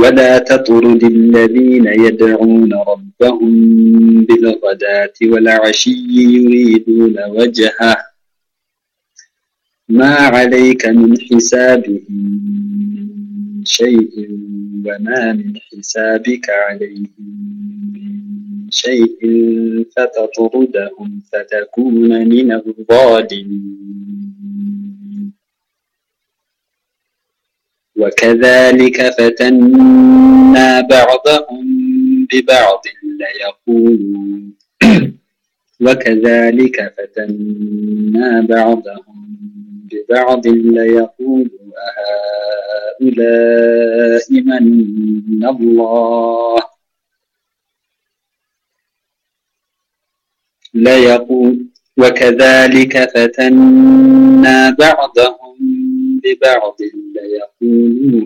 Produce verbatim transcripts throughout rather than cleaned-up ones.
ولا تطرد الذين يدعون ربهم بالغداة والعشي يريدون وجهه ما عليك من حسابهم من شيء وما من حسابك عليهم من شيء فتطردهم فتكون من الظالمين وكذلك فتنا بعضهم ببعض ليقولوا وكذلك فتنا بعضهم ببعض ليقولوا أهؤلاء من الله ليقول وكذلك فتنا بعضهم ببعض ليقولوا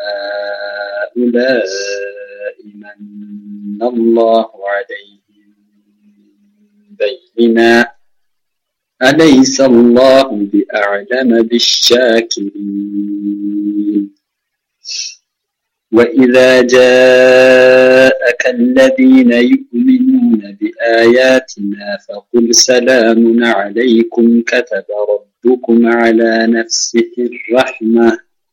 أهؤلاء من الله عليهم بينا أليس الله بأعلم بالشاكرين وإذا جاءك الذين يؤمنون بآياتنا فقل سلام عليكم كتب ربكم على نفسه الرحمة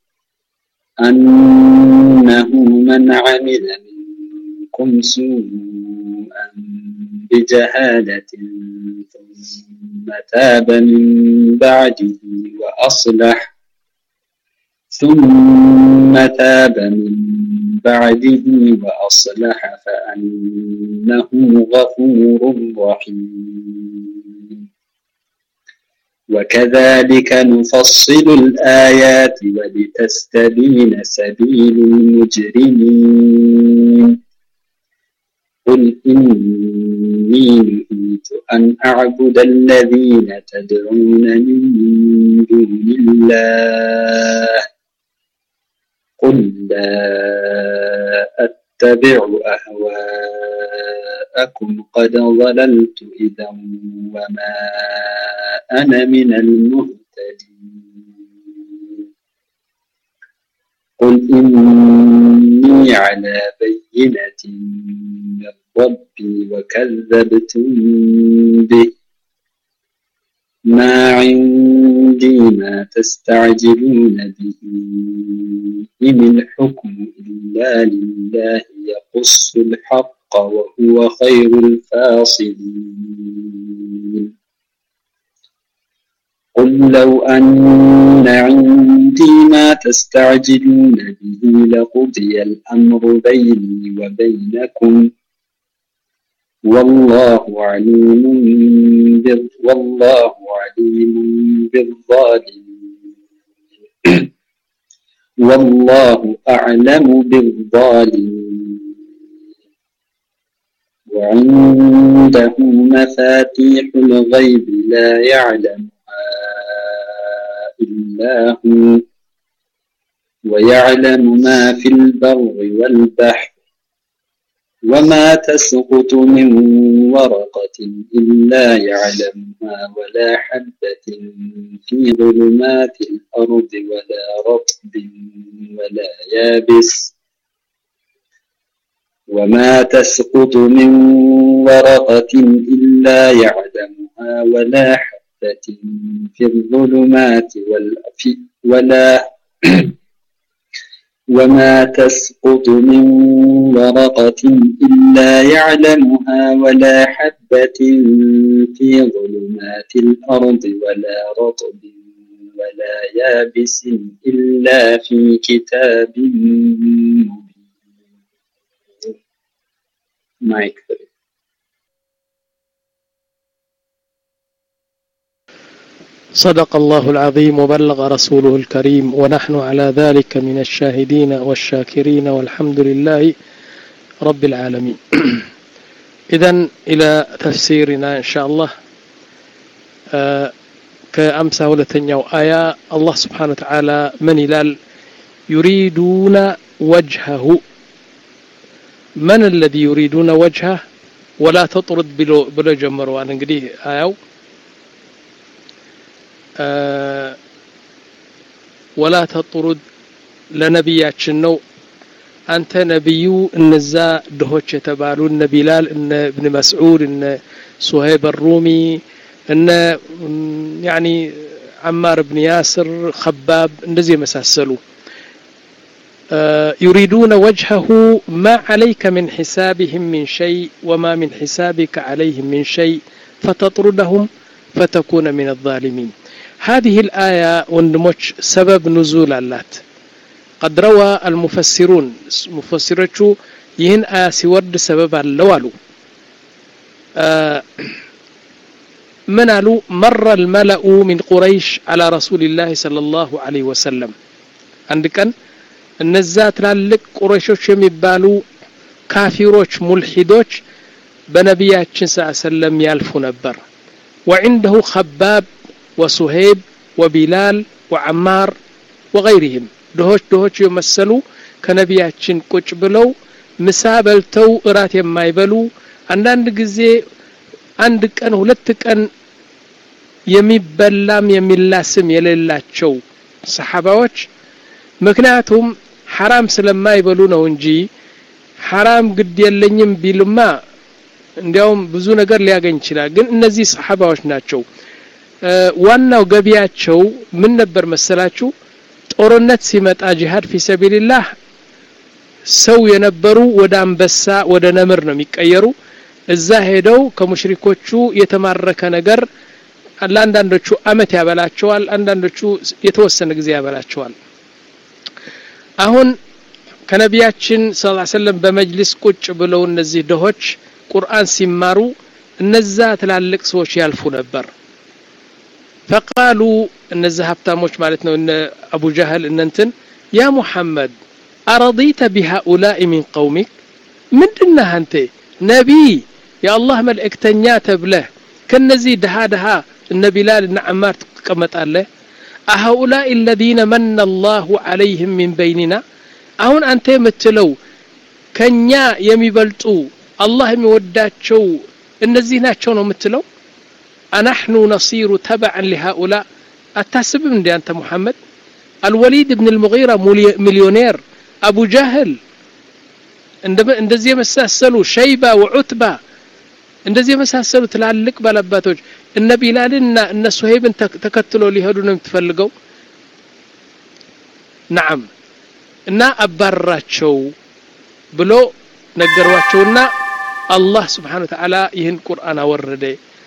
أنه من عمل منكم سوءا بجهالة ثم تاب من بعده وأصلح ثم تاب من بعده وأصلح فأنه غفور رحيم وكذلك نفصل الآيات ولتستبين سبيل المجرمين قل إني نهيت أن أعبد الذين تدعون من دون الله قل لا أتبع أهواءكم قد ضللت إذا وما أنا من المهتدين قل إني على بينة من ربي وكذبتم به ما عندي ما تستعجلون به إن الحكم إلا لله يقص الحق وهو خير الفاصلين قل لو أن عندي ما تستعجلون به لقضي الأمر بيني وبينكم والله عليم والله عليم بالظالمين والله أعلم بالظالمين وعنده مفاتيح الغيب لا يعلمها إلا هو ويعلم ما في البر والبحر وما تسقط من ورقة إلا يعلمها ولا حبة في ظلمات الأرض ولا رطب ولا يابس وما تسقط من ورقة إلا يعلمها ولا حبة في الظلمات ولا وما تسقط من ورقة إلا يعلمها ولا حبة في ظلمات الأرض ولا رطب ولا يابس إلا في كتاب مبين. مايك. صدق الله العظيم وبلغ رسوله الكريم ونحن على ذلك من الشاهدين والشاكرين والحمد لله رب العالمين. إذن إلى تفسيرنا إن شاء الله. كأمسة ولتنيو آية الله سبحانه وتعالى من إلال يريدون وجهه من الذي يريدون وجهه ولا تطرد بلو جمروا أنا نقديه آية أه ولا تطرد لنبياتنا አንተ ነብዩ እነዛ ድሆች የተባሉ እነ ቢላል እነ ኢብኑ መስዑድ እነ ሱሀይብ الرومي እነ ያኒ عمار بن ياسر خباب እንደዚህ መሳሰሉ يريدون وجهه ما عليك من حسابهم من شيء وما من حسابك عليهم من شيء فتطردهم فتكون من الظالمين. هذه الآية وندمج سبب نزول اللات قد روى المفسرون مفسرتشو يهن آية سورد سبب اللوالو آه من قالوا مر الملأ من قريش على رسول الله صلى الله عليه وسلم عندك النزات لالك قريشوش يمبالو كافروش ملحدوش بنبياتشن صلى الله عليه وسلم يالفو نبر وعنده خباب وسهيب وبلال وعمار وغيرهم دهوش دهوش يمثلوا كنبياتشن ቁጭ ብለው ምሳ በልተው እራት የማይበሉ አንዳንድ ጊዜ አንድ ቀን ሁለት ቀን የሚበላም የሚላስም የሌላቸው ሰሃባዎች ምክንያቱም حرام ስለማይበሉ ነው እንጂ حرام ግድ የለኝም ቢልማ እንዲያውም ብዙ ነገር ሊያገኝ ይችላል ግን እነዚህ ሰሃባዎች ናቸው ዋናው ገቢያቸው ምን ነበር መሰላችሁ ጦርነት ሲመጣ ጂሃድ في سبيل الله ሰው የነበሩ ወደ አንበሳ ወደ ነምር ነው የሚቀየሩ እዛ ሄደው ከሙሽሪኮቹ የተማረከ ነገር አንዳንዶቹ አመት ያበላቸዋል አንዳንዶቹ የተወሰነ ጊዜ ያበላቸዋል አሁን ከነቢያችን ሰለላሁ ዐለይሂ ወሰለም በመጅልስ ቁጭ ብለው እነዚህ ደሆች ቁርአን ሲማሩ እነዛ ትላልቅ ሰዎች ያልፉ ነበር فقالوا እነዚህ ሀብታሞች ማለት ነው እነ አቡ ጀህል እንንተን ያ ሙሐመድ أرضيت بهؤلاء من قومك ምንድነው አንተ ነቢ የአላህ መልእክተኛ ተብለህ ከነዚህ ደሃ ደሃ እነ ቢላል እና አማር ተቀመጣለህ أهؤلاء الذين من الله عليهم من بيننا አሁን አንተ የምትለው ከኛ የሚበልጡ አላህ የሚወዳቸው እነዚህ ናቸው ነው የምትለው أنحن نصير تبعا لهؤلاء أتحسبم እንደ አንተ ሙሐመድ الوليد بن المغيرة مليونير أبو جهل እንደዚህ መሳሰሉ ሸይባ ወዑትባ እንደዚህ መሳሰሉ ትላልቅ ባለባቶች እነ ቢላልና እነ ሱሀይብን ተከትሎ ሊሄዱ ነው የምትፈልገው نعم እና አባራቸው ብሎ ነገሯቸውና አላህ Subhanahu Wa Ta'ala ይህን ቁርአን አወረደ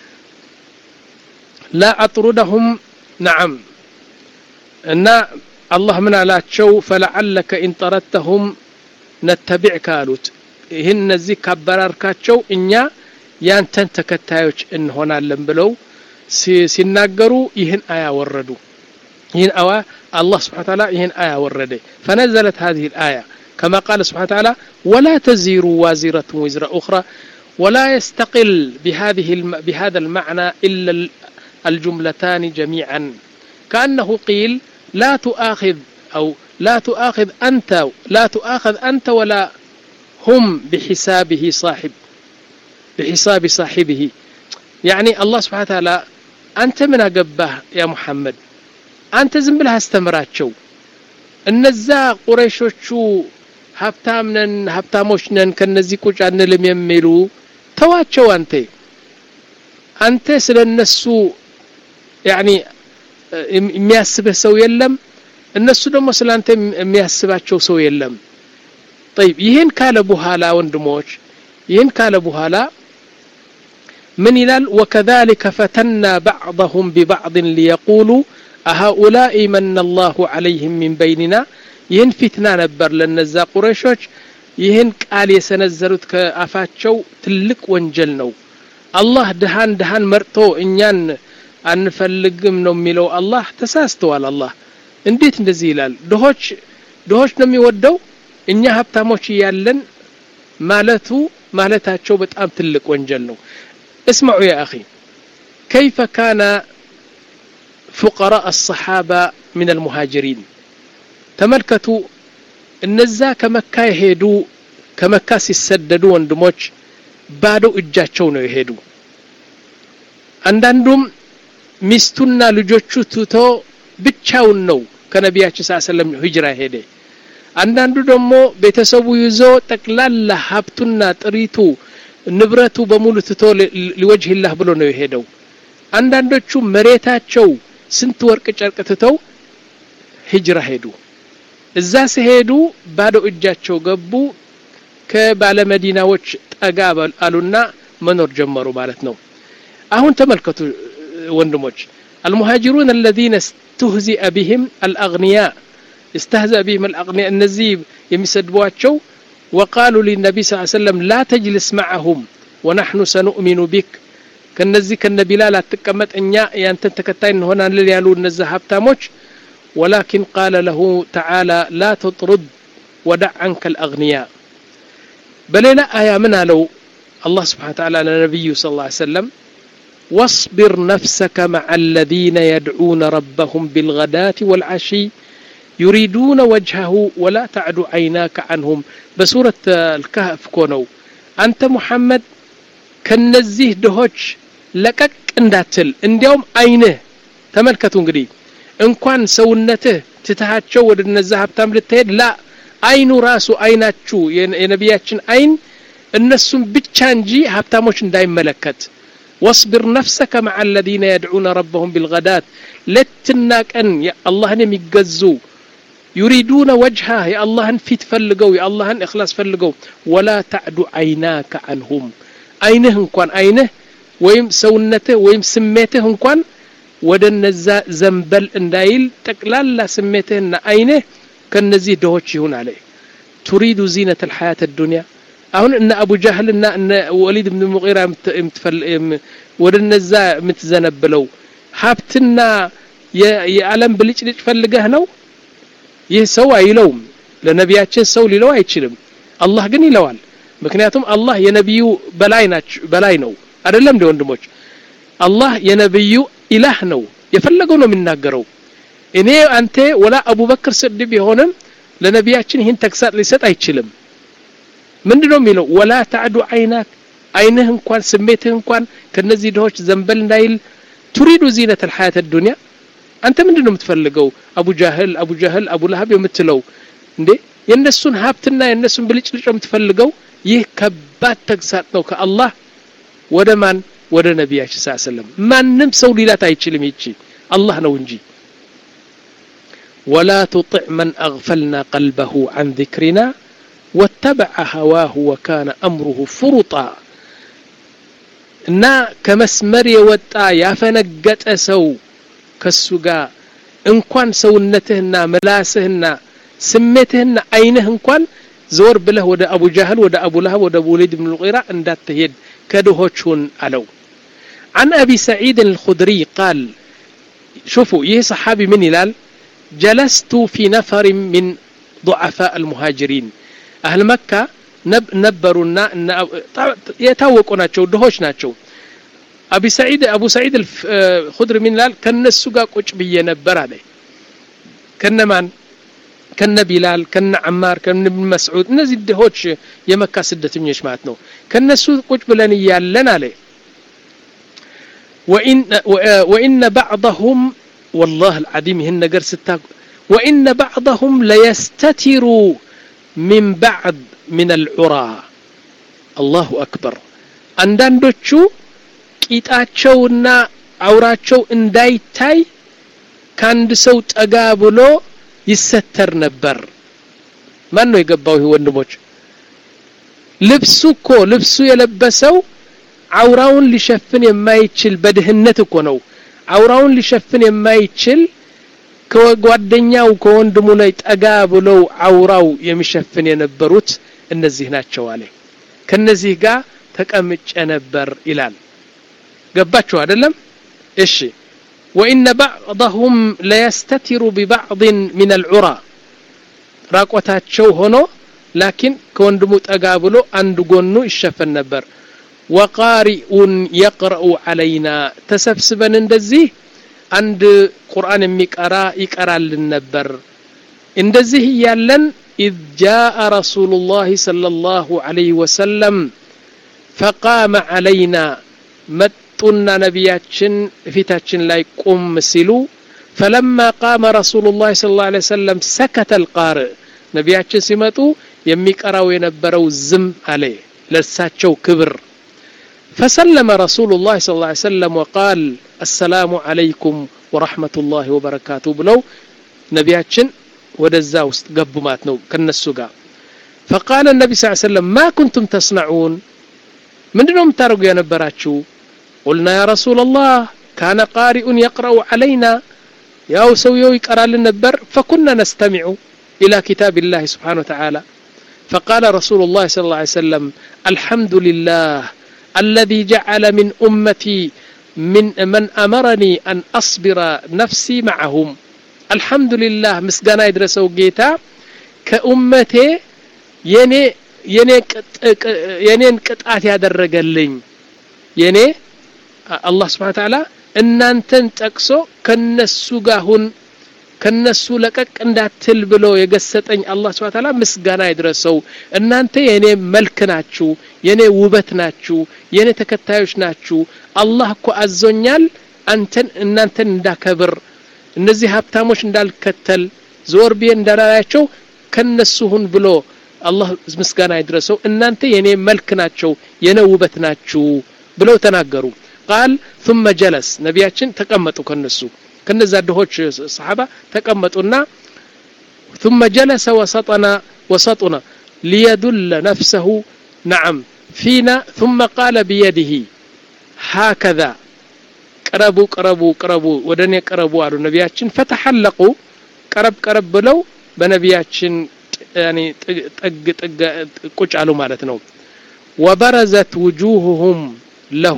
لا أطردهم نعم እና الله من አላቸው فلعلك إن طردتهم نتبعك قالوت ይህን እነዚህ ካባራርካቸው እኛ ያንተን ተከታዮች እንሆናለን ብለው ሲናገሩ ይህን አያ ወረዱ ይህን አዋ الله سبحانه وتعالى ይህን አያ ወረደ فنزلت هذه الآية كما قال سبحانه وتعالى ولا تزير وازرة وزر أخرى ولا يستقل بهذه بهذا المعنى إلا الجملتان جميعا كأنه قيل لا تؤاخذ أو لا تؤاخذ أنت لا تؤاخذ أنت ولا هم بحسابه صاحب بحساب صاحبه يعني الله سبحانه وتعالى أنت من أقبه يا محمد أنت زنبلها استمراتشو النزا قريشوشو هبتامنن هبتاموشنن كنزيكوش عن لم يميلو تواتشو أنت أنت سلنسو يعني የሚያስበህ ሰው የለም እነሱ ደግሞ ስላንተ የሚያስባቸው ሰው የለም طيب ይሄን ካለ በኋላ ወንድሞች ይሄን ካለ በኋላ ምን ይላል وكذلك فتنا بعضهم ببعض ليقولوا أهؤلاء من الله عليهم من بيننا ይሄን ፊትና ነበር ለነዛ ቁረይሾች ይሄን ቃል የሰነዘሩት ከአፋቸው ትልቅ ወንጀል ነው አላህ ደሃን ደሃን መርጦ እኛን አንፈልግም ነው የሚለው አላህ ተሳስተዋል አላህ እንዴት እንደዚህ ይላል ደሆች ደሆች ነው የሚወደው እኛ ሀብታሞች ያለን ማለቱ ማለታቸው በጣም ትልቅ ወንጀል ነው اسمعوا يا اخي كيف كان فقراء الصحابه من المهاجرين تملكتوا እነዛ ከመካ ሄዱ ከመካ ሲሰደዱ ወንድሞች ባዶ እጃቸው ነው የሄዱ አንዳንዱም ሚስቱና ልጆቹ ትቶ ብቻውን ነው ከነቢያችን ሰለላሁ ዐለይሂ ወሰለም ሂጅራ ሄደ አንዳንዱ ደግሞ ቤተሰቡ ይዞ ጠቅላላ ሀብቱና ጥሪቱ ንብረቱ በሙሉ ትቶ ለወጅህላህ ብሎ ነው የሄደው አንዳንዶቹ መሬታቸው ስንት ወርቅ ጨርቅ ትተው ሂጅራ ሄዱ እዛ ሲሄዱ ባዶ እጃቸው ገቡ ከባለ መዲናዎች ጠጋ አሉና መኖር ጀመሩ ማለት ነው አሁን ተመልከቱ ወንድሞች المهاجرون الذين استهزئ بهم الاغنياء استهزأ بهم الاغنياء النزي يمسدبواቸው وقالوا للنبي صلى الله عليه وسلم لا تجلس معهم ونحن سنؤمن بك كنزي كنبلال اتقمط እኛ ያንተን ተከታይ እንሆናለን ያሉ እነዛ ሀብታሞች ولكن قال له تعالى لا تطرد ودع عنك الاغنياء بلنا آية من قالوا الله سبحانه وتعالى للنبي صلى الله عليه وسلم واصبر نفسك مع الذين يدعون ربهم بالغداة والعشي يريدون وجهه ولا تعد عيناك عنهم بسورة الكهف كونوا أنت محمد كنزيه دهوش لكك انداتل انديوم عينه تملكتوا انقري እንኳን ሰውነትህ ትተሃቸው ወደ እነዛ ሀብታም ልትሄድ لا አይኑ ራሱ አይናችሁ የነቢያችን አይን እነሱም ብቻ እንጂ ሀብታሞች እንዳይመለከት واصبر نفسك مع الذين يدعون ربهم بالغداة لتناكن يا الله يميغزو يريدون وجهه يا الله في تفلقوا يا الله اخلاص فلقوا ولا تعد عيناك عنهم عينه እንኳን አይንህ ወይም ሰውነትህ ወይም ስሜትህ እንኳን ወደ እነዛ ዘንበል እንዳይል ጠቅላላ ስሜትህና አይንህ ከነዚህ ደሆች ይሁን አለ تريد زينة الحياة الدنيا አሁን እነ አቡ ጃህልና እነ ወሊድ ኢብኑ ሙጊራ ወደ እነዛ ምትዘነበለው ሀብትና የዓለም ብልጭልጭ ፈልገህ ነው ይህ ሰው አይለውም ለነቢያችን ሰው ሊለው አይችልም አላህ ግን ይለዋል ምክንያቱም አላህ የነብዩ በላይ ናቸው በላይ ነው አይደለም እንደ ወንድሞች አላህ የነብዩ ኢላህ ነው የፈለገው ነው የሚናገረው እኔ አንተ ወላ አቡበክር ስድብ ይሆንም ለነቢያችን ይህን ተክሳት ሊሰጥ አይችልም ምንድነው የሚለው ወላ تعد عيناك አይንህ እንኳን ስሜትህ እንኳን ከነዚህ ደሆች ዘንበል እንዳይል تريد زينة الحياة الدنيا አንተ ምንድነው የምትፈልገው አቡ ጃህል አቡ ጃህል አቡ ለሃብ የምትለው እንዴ የነሱን ሀብትና የነሱን ብልጭልጭ የምትፈልገው ይህ ከባድ ተክሳት ነው ከአላህ ወደ ማን ወደ ነቢያችን ሰለላሁ ዐለይሂ ወሰለም ማንንም ሰው ሊላት አይችልም ይቺ አላህ ነው እንጂ ولا تطع من أغفلنا قلبه عن ذكرنا واتبع هواه وكان أمره فرطا እና ከመስመር የወጣ ያፈነገጠ ሰው ከሱጋ እንኳን ሰውነትህና መላስህና ስሜትህና አይንህ እንኳን ዞር ብለህ ወደ አቡ ጃህል ወደ አቡ ለሃብ ወደ ወሊድ ኢብኑ ሙጊራ እንዳትሄድ ከድሆቹን አለው عن أبي سعيد الخدري قال شوفوا يه صحابي من يلال جلست في نفر من ضعفاء المهاجرين أهل مكة نب نبرونا يتوقعوا ناتشو دهوش ناتشو أبي سعيد أبو سعيد الخدري من يلال كان السوق قج بيه نبر عليه كان من كان بلال كان عمار كان ابن مسعود نزيد دهوش يمكة سدة منيش ماتنو كان السوق قج بلاني يالنا عليه وإن وإن بعضهم والله العظيم هن نجر ستة وإن بعضهم ليستتر من بعض من العرى الله أكبر عندندوچو ቂጣቸውና አውራቸው እንዳይታይ ካንድ ሰው ጠጋ ብሎ ይሰተር ነበር ማን ነው የገባው ይሄ ወንድሞች ልብሱ እኮ ልብሱ የለበሰው አውራውን ሊሸፍን የማይችል በድህነት እኮ ነው አውራውን ሊሸፍን የማይችል ከጓደኛው ከወንድሙ ላይ ጠጋ ብለው አውራው የሚሸፍን የነበሩት እነዚህ ናቸው አለ ከነዚህ ጋር ተቀምጨ ነበር ይላል ገባችሁ አይደለም እሺ وإن بعضهم لا يستتر ببعض من العرى راقوتاቸው ሆኖ لكن ከወንድሙ ጠጋ ብሎ አንድ ጎኑ ይሸፈን ነበር وقارئ يقرأ علينا تسبسبن እንደዚህ አንድ ቁርአን የሚቀራ ይቀራልን ነበር እንደዚህ ያለን إذ جاء رسول الله صلى الله عليه وسلم فقام علينا متنا نبياتችን ፊታችን ላይ ቆም ሲሉ فلما قام رسول الله صلى الله عليه وسلم سكت القارئ ነቢያችን ሲመጡ የሚቀራው የነበረው ዝም አለ ለሳቸው ክብር فسلم رسول الله صلى الله عليه وسلم وقال السلام عليكم ورحمة الله وبركاته بلو نبياتشن ودزا ውስጥ ገቡ ማለት ነው ከነሱ ጋር فقال النبي صلى الله عليه وسلم ما كنتم تصنعون ምንድነው የምታረጉ የነበራችሁ قلنا يا رسول الله كان قارئ يقرأ علينا ያው ሰውየው ይቀራልን ነበር فكنا نستمع إلى كتاب الله سبحانه وتعالى فقال رسول الله صلى الله عليه وسلم الحمد لله الذي جعل من أمتي من من أمرني أن أصبر نفسي معهم الحمد لله مسغانا يدرسوا جيتا كأمتي يني يني ينين قطعت ያደረገልኝ የኔ الله سبحانه وتعالى እናንተን ጠቅሶ ከነሱ ጋር ሁን ከነሱ ለቀቅ እንዳትል ብሎ የገሰጠኝ الله سبحانه وتعالى ምስጋና ይድረሰው እናንተ የኔ መልክ ናችሁ የኔ ውበት ናችሁ የኔ ተከታዮች ናችሁ አላህ እኮ አዞኛል አንተን እናንተን እንዳከብር እነዚህ ሀብታሞች እንዳልከተል ዞር ቢን እንዳላያቸው ከነሱ ሁን ብሎ አላህ ምስጋና ይድረሰው እናንተ የኔ መልክ ናችሁ የኔ ውበት ናችሁ ብለው ተናገሩ قال ثم جلس ነቢያችን ተቀመጡ ከነሱ ከነዛ ደሆች صحابه ተቀመጡና ثم جلس وسطنا وسطنا ليدل نفسه نعم فينا ثم قال بيده هكذا قربوا قربوا قربوا ወደኔ ቀረቡ አሉ ነቢያችን فتحلقوا ቀረብ ቀረብ ብለው በነቢያችን يعني طق طق ቁጭ አሉ ማለት ነው وبرزت وجوههم له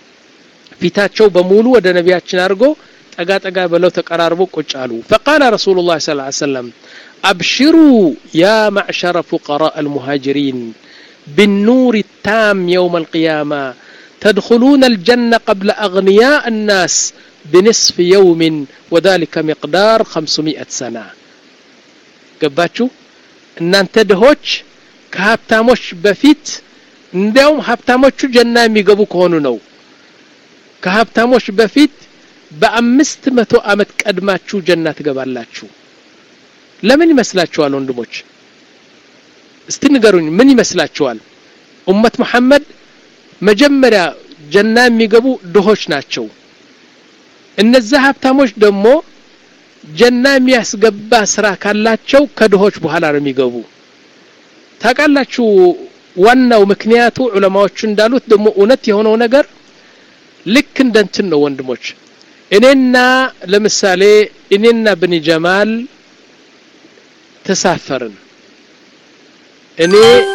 ፊታቸው በሙሉ ወደ ነቢያችን አርጎ ጠጋ ጠጋ ብለው ተቀራርቦ ቁጭ አሉ فقال رسول الله صلى الله عليه وسلم ابشروا يا معشر فقراء المهاجرين بالنور التام يوم القيامه تدخلون الجنه قبل اغنياء الناس بنصف يوم وذلك مقدار خمسمائة سنه ገባችሁ እናንተ ደሆች ከሀብታሞች በፊት እንዲያውም ሀብታሞቹ ጀና የሚገቡ ከሆኑ ነው ከሀብታሞች በፊት በአምስት መቶ አመት ቀድማችሁ ጀና ትገባላችሁ ለምን ይመስላችኋል ወንድሞች እስቲ ንገሩኝ ምን ይመስላችኋል ኡመት መሐመድ መጀመሪያ ጀና የሚገቡ ደሆች ናቸው እነዛ ሀብታሞች ደግሞ ጀና የሚያስገባ ስራ ካላቸው ከደሆች በኋላ ነው የሚገቡ ታቃላችሁ ዋናው ምክንያቱ ዑለማዎቹ እንዳሉት ደግሞ እውነት የሆነው ነገር ልክ እንደንትን ነው ወንድሞች እኔና ለምሳሌ እኔና ብኒ ጀማል ተሳፈርን እኔ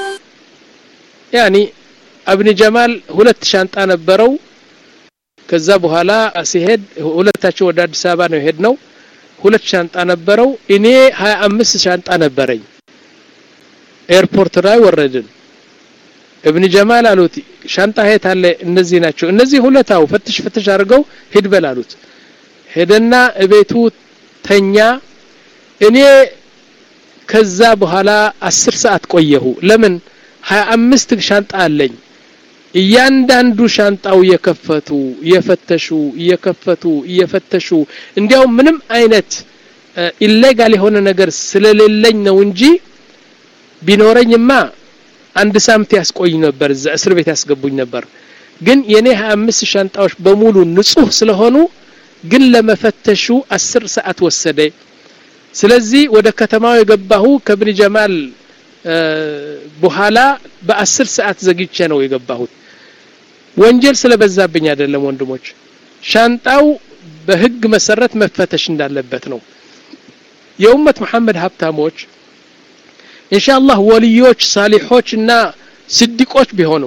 ያኒ አብኒ ጀማል ሁለት ሻንጣ ነበረው ከዛ በኋላ ሲሄድ ሁለታቸው ወደ አዲስ አበባ ነው ሄድነው ሁለት ሻንጣ ነበረው እኔ ሃያ አምስት ሻንጣ ነበረኝ ኤርፖርት ላይ ወረድን ابن جمال አሉት ሻንጣ ሄት አለ እነዚህ ናቸው እነዚህ ሁለታው ፈትሽ ፈትሽ አድርገው ሄድ በላሉት ሄደና እቤቱ ተኛ እኔ ከዛ በኋላ አስር ሰዓት ቆየሁ ለምን ሃያ አምስት ሻንጣ አለኝ እያንዳንዱ ሻንጣው የከፈቱ የፈተሹ የከፈቱ የፈተሹ እንዲያው ምንም አይነት ኢሌጋል የሆነ ነገር ስለሌለኝ ነው እንጂ ቢኖረኝማ አንድ ሳምንት ያስቆይ ነበር እዛ እስር ቤት ያስገቡኝ ነበር ግን የኔ ሃያ አምስት ሻንጣዎች በሙሉ ንጹህ ስለሆኑ ግን ለመፈተሹ አስር ሰዓት ወሰደ ስለዚህ ወደ ከተማው የገባሁ ከብኒ ጀማል በኋላ በ10 ሰዓት ዘግቼ ነው የገባሁት ወንጀል ስለበዛብኝ አይደለም ወንድሞች ሻንጣው በህግ መሰረት መፈተሽ እንዳለበት ነው የኡመት መሐመድ ሀብታሞች ኢንሻአላህ ወልዮች ሳሊሖችና ስዲቆች ቢሆኑም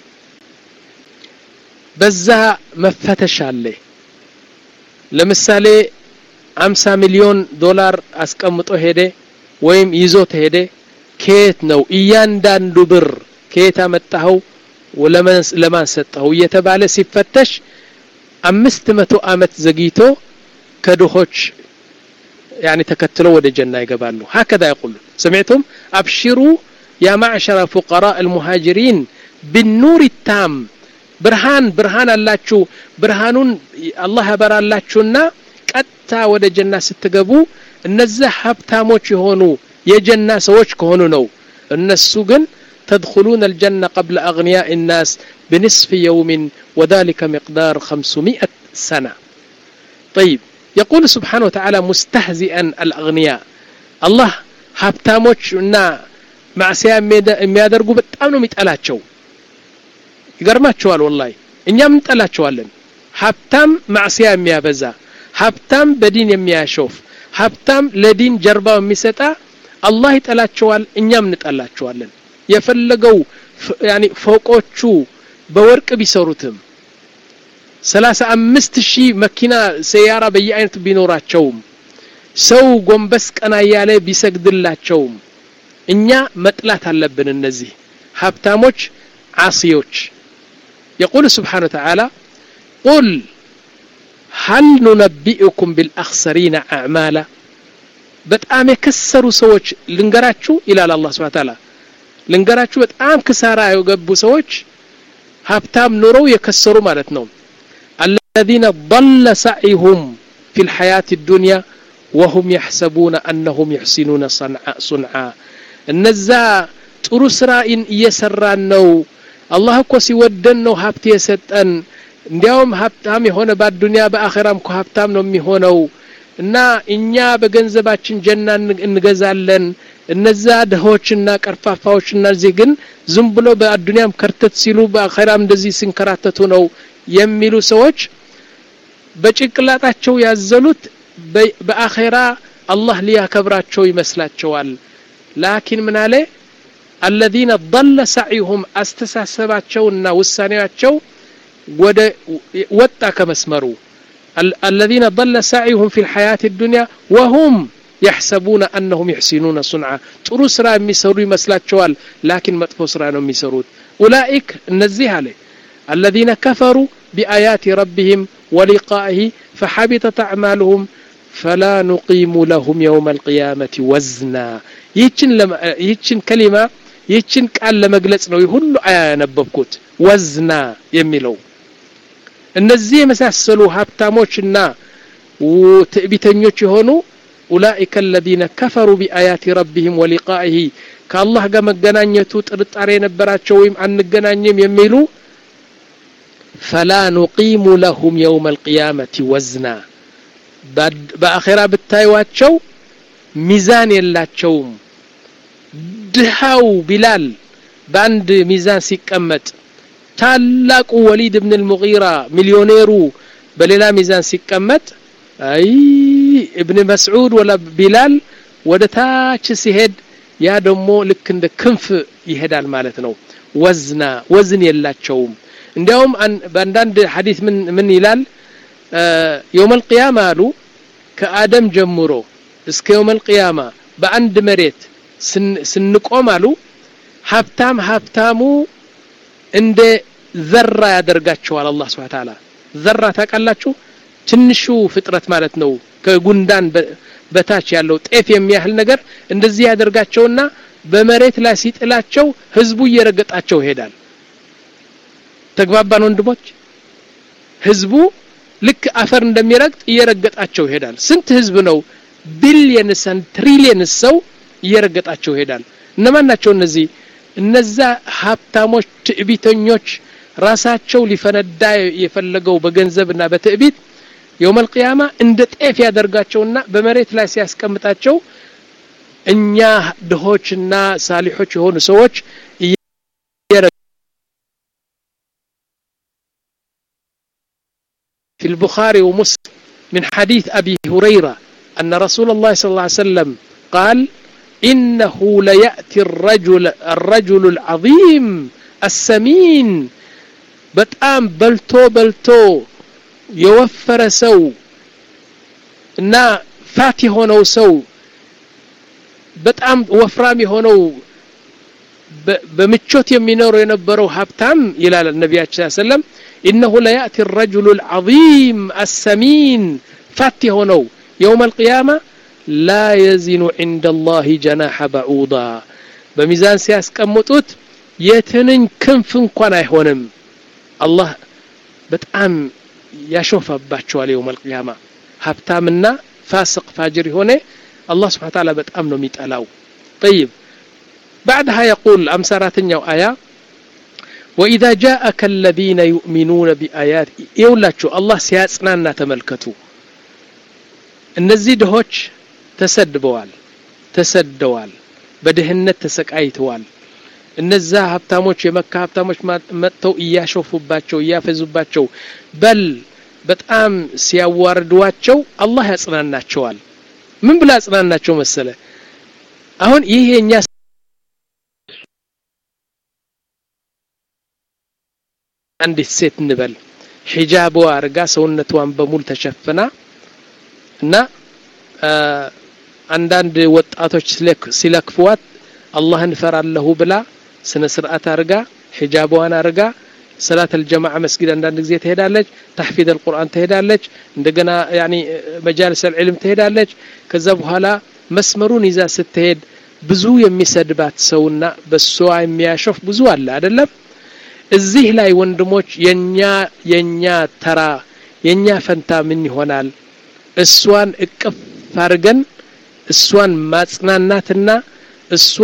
በዛ መፈተሽ አለ ለምሳሌ አምሳ ሚሊዮን ዶላር አስቀምጦ ሄደ ወይም ይዞት ሄደ ከየት ነው እያንዳንዱ ብር ከየት አመጣው ወለማን ለማን ሰጠው እየተባለ ሲፈተሽ አምስት መቶ አመት ዘግይቶ ከድሆች يعني تكتلوا ወደ ጀና ይገባሉ هكذا يقول سمعتم ابشروا يا معشر فقراء المهاجرين بالنور التام برهان برهان አላችሁ ብርሃኑን አላህ ያበራላችሁና ቀጥታ ወደ ጀና ስትገቡ እነዚህ ሀብታሞች የሆኑ የጀና ሰዎች ከሆኑ ነው እነሱ ግን تدخلون الجنة قبل أغنياء الناس بنصف يوم وذلك مقدار خمسمائة سنة طيب يقول سبحانه وتعالى مستهزئا الأغنياء الله هابتاموچنا معصيه የሚያደርጉ በጣም ነው የሚጠላቸው ይገርማቸዋል والله እኛም እንጠላቸዋለን ሀብታም ማዕሲያ የሚያበዛ ሀብታም በዲን የሚያሾፍ ሀብታም ለዲን ጀርባው የሚሰጣ አላህ ይጠላቸዋል እኛም እንጠላቸዋለን የፈለገው يعني ፎቆቹ በወርቅ ቢሰሩትም ሰላሳ አምስት ሺህ መኪና ሰያራ በየአይነቱ ቢኖራቸው ሰው ጎንበስ ቀና ያለ ቢሰግድላቸው እኛ መጥላት አለብን እነዚህ ሀብታሞች ዓሲዮች يقول سبحانه وتعالى قل هل ننبئكم بالأخسرين أعمالا በጣም የከሰሩ ሰዎች ልንገራችሁ ይላል አላህ Subhanahu Wa Ta'ala ልንገራችሁ በጣም ክሳራ የገቡ ሰዎች ሀብታም ኑረው የከሰሩ ማለት ነው الذين ضل سعيهم في الحياة الدنيا وهم يحسبون أنهم يحسنون صنعا صنعا እነዛ ጥሩ ስራን እየሰራን ነው አላህ እኮ ሲወደን ነው ሀብት የሰጠን እንዲያውም ሀብታም የሆነ በአዱንያ በአኺራም እኮ ሀብታም ነው የሚሆነው እና እኛ በገንዘባችን ጀና እንገዛለን እነዛ ደሆችና ቀርፋፋዎችና እዚህ ግን ዝም ብሎ በአዱንያም ከርተት ሲሉ በአኺራም እንደዚህ ሲንከራተቱ ነው የሚሉ ሰዎች በጭቅላታቸው ያዘሉት በአኺራ አላህ ሊያከብራቸው ይመስላቸዋል لكن من عليه الذين ضل سعيهم استساسباچونا وسانياچو ود وطا كمسمرو الذين ضل سعيهم في الحياة الدنيا وهم يحسبون انهم يحسنون صنعا ጥሩ ስራ የሚሰሩ ይመስላቸዋል لكن መጥፎ ስራ ነው የሚሰሩት اولئك እነዚህ አለ الذين كفروا بآيات ربهم ولقائه فحبطت اعمالهم فلا نقيم لهم يوم القيامة وزنا ይችን ይችን ከሊማ ይችን ቃል ለመግለጽ ነው ሁሉ አያ ያነበብኩት ወዝና የሚለው እነዚህ የመሳሰሉ ሀብታሞችና ወትዕቢተኞች የሆኑ اولئك الذين كفروا بآيات ربهم ولقائه ከአላህ ጋር መገናኘቱ ጥርጣሬ ነበራቸው ወይም አንገናኝም የሚሉ فلا نقيم لهم يوم القيامة وزنا በአኺራ ብታዩዋቸው ሚዛን የላቸውም ድሃው ቢላል በአንድ ሚዛን ሲቀመጥ ታላቁ ወሊድ ኢብኑ አልሙጊራ ሚሊዮኔሩ በሌላ ሚዛን ሲቀመጥ አይ ኢብኑ መስዑድ ወላ ቢላል ወደታች ሲሄድ ያ ደሞ ልክ እንደ ክንፍ ይሄዳል ማለት ነው ወዝና ወዝን የላቸውም እንዲያውም በአንዳንድ ሐዲስ ምን ምን ይላል يوم القيامة አሉ ከአደም ጀምሮ እስከ يوم القيامة በአንድ መሬት ስንቆም አሉ ሀብታም ሀብታሙ እንደ ዘራ ያደርጋቸዋል አላህ Subhanahu Wa Ta'ala ዘራ ታቃላችሁ ትንሹ ፍጥረት ማለት ነው ከጉንዳን በታች ያለው ጤፍ የሚያህል ነገር እንደዚህ ያደርጋቸውና በመሬት ላይ ሲጥላቸው ህዝቡ እየረገጣቸው ይሄዳል ተግባባን ወንድሞች ህዝቡ ልክ አፈር እንደሚረግጥ እየረገጣቸው ይሄዳል ስንት ህዝብ ነው ቢሊየንስ and ትሪሊየንስ ሰው እየረገጣቸው ይሄዳል እነማን ናቸው እነዚህ እነዛ ሀብታሞች ትዕቢተኞች ራሳቸው ሊፈነዳ የፈለገው በገንዘብና በትዕቢት يوم القيامة እንደ ጤፍ ያደርጋቸውና በመሬት ላይ ሲያስቀምጣቸው እኛ ድሆችና ሳሊሖች የሆኑ ሰዎች في البخاري ومسلم من حديث أبي هريرة أن رسول الله صلى الله عليه وسلم قال إنه ليأتي الرجل الرجل العظيم السمين بتأم بلتو بلتو يوفر سو نا فاتي هونو سو بتأم وفرامي هونو بمتشوت يمينور ينبرو هابتام إلى النبي صلى الله عليه وسلم إنه لا يأتي الرجل العظيم السمين فاتي هونو يوم القيامة لا يزن عند الله جناح بعوضا بميزان سياس كمتوت يتنن كنف انقوان ايهونم الله بتأم يشوف باتشوال يوم القيامة هبتامنا فاسق فاجر هونه الله سبحانه وتعالى بتأمنه ميتألاو طيب بعدها يقول أمساراتنيو آية وإذا جاءك الذين يؤمنون بآيات يولاچو الله سياصنانا تملكتو እነዚህ ድሆች ተሰድበዋል ተሰደዋል በድህነት ተሰቃይተዋል እነዛ ሀብታሞች የመካ ሀብታሞች መጥተው እያሾፉባቸው እያፈዙባቸው በል በጣም ሲያዋርዷቸው አላህ ያጽናናቸዋል ምን ብላ ያጽናናቸው መሰለ አሁን ይሄ የኛ አንዲት ሴት እንበል ሒጃቧ አርጋ ሰውነቷን በሙሉ ተሸፍና እና አንዳንድ ወጣቶች ሲለክፉዋት አላህን ፈራለሁ ብላ ስነ ስርዓት አርጋ ሒጃቧን አርጋ ሰላት الجماعه መስጊድ አንዳንድ ጊዜ ትሄዳለች ተህፊዝ القرآن ትሄዳለች እንደገና ያኒ መጃልስ العلم ትሄዳለች ከዛ በኋላ መስመሩን ይዛ ስትሄድ ብዙ የሚሰድባት ሰውና በሷ የሚያሾፍ ብዙ አለ አይደለም እዚህ ላይ ወንድሞች የኛ የኛ ተራ የኛ ፈንታ ምን ይሆናል እሷን እቅፍ አርገን እሷን ማጽናናትና እሷ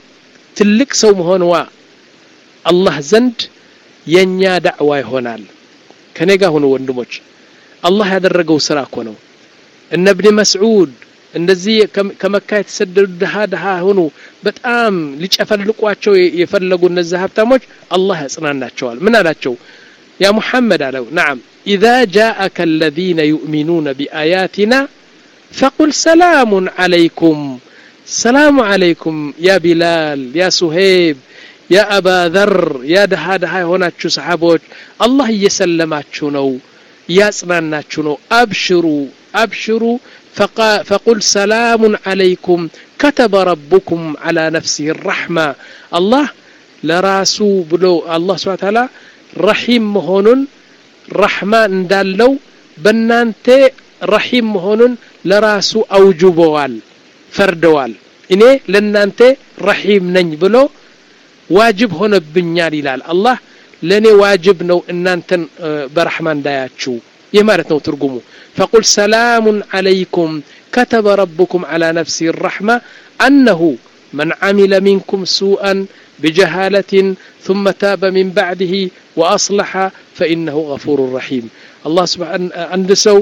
ትልቅ ሰው መሆንዋ አላህ ዘንድ የኛ ዳዕዋ ይሆናል ከኔጋ ሆኖ ወንድሞች አላህ ያደረገው ስራ እኮ ነው እነ ኢብኑ መስዑድ እንደዚህ ከመካ የተሰደዱ ደሃ ደሃ ሆኖ በጣም ሊጨፈልቋቸው የፈለጉ እነዛ ሀብታሞች አላህ ያጽናናቸዋል ምን አላቸው ያ ሙሐመድ አለው نعم إذا جاءك الذين يؤمنون بآياتنا فقل سلام عليكم سلام عليكم يا بلال يا سهيب يا أبا ذر يا دها دها هوناتشو صحابوች الله يسلماتشو ነው ያጽናናችሁ ነው أبشروا أبشروا فقل سلام عليكم كتب ربكم على نفسه الرحمة الله لراسو بلو الله سبحانه وتعالى رحيم مهونن رحمة እንዳለው በእናንተ رحيم مهونن ለራሱ አውጅበዋል ፈርደዋል እኔ ለእናንተ رحيم ነኝ ብሎ ዋጅብ ሆነብኛል ይላል አላህ ለኔ ዋጅብ ነው እናንተን በረህማ እንዳያችሁ የማለት ነው ትርጉሙ فقل سلام عليكم كتب ربكم على نفسه الرحمة أنه من عمل منكم سوءا بجهالة ثم تاب من بعده وأصلح فإنه غفور رحيم الله سبحانه عند سو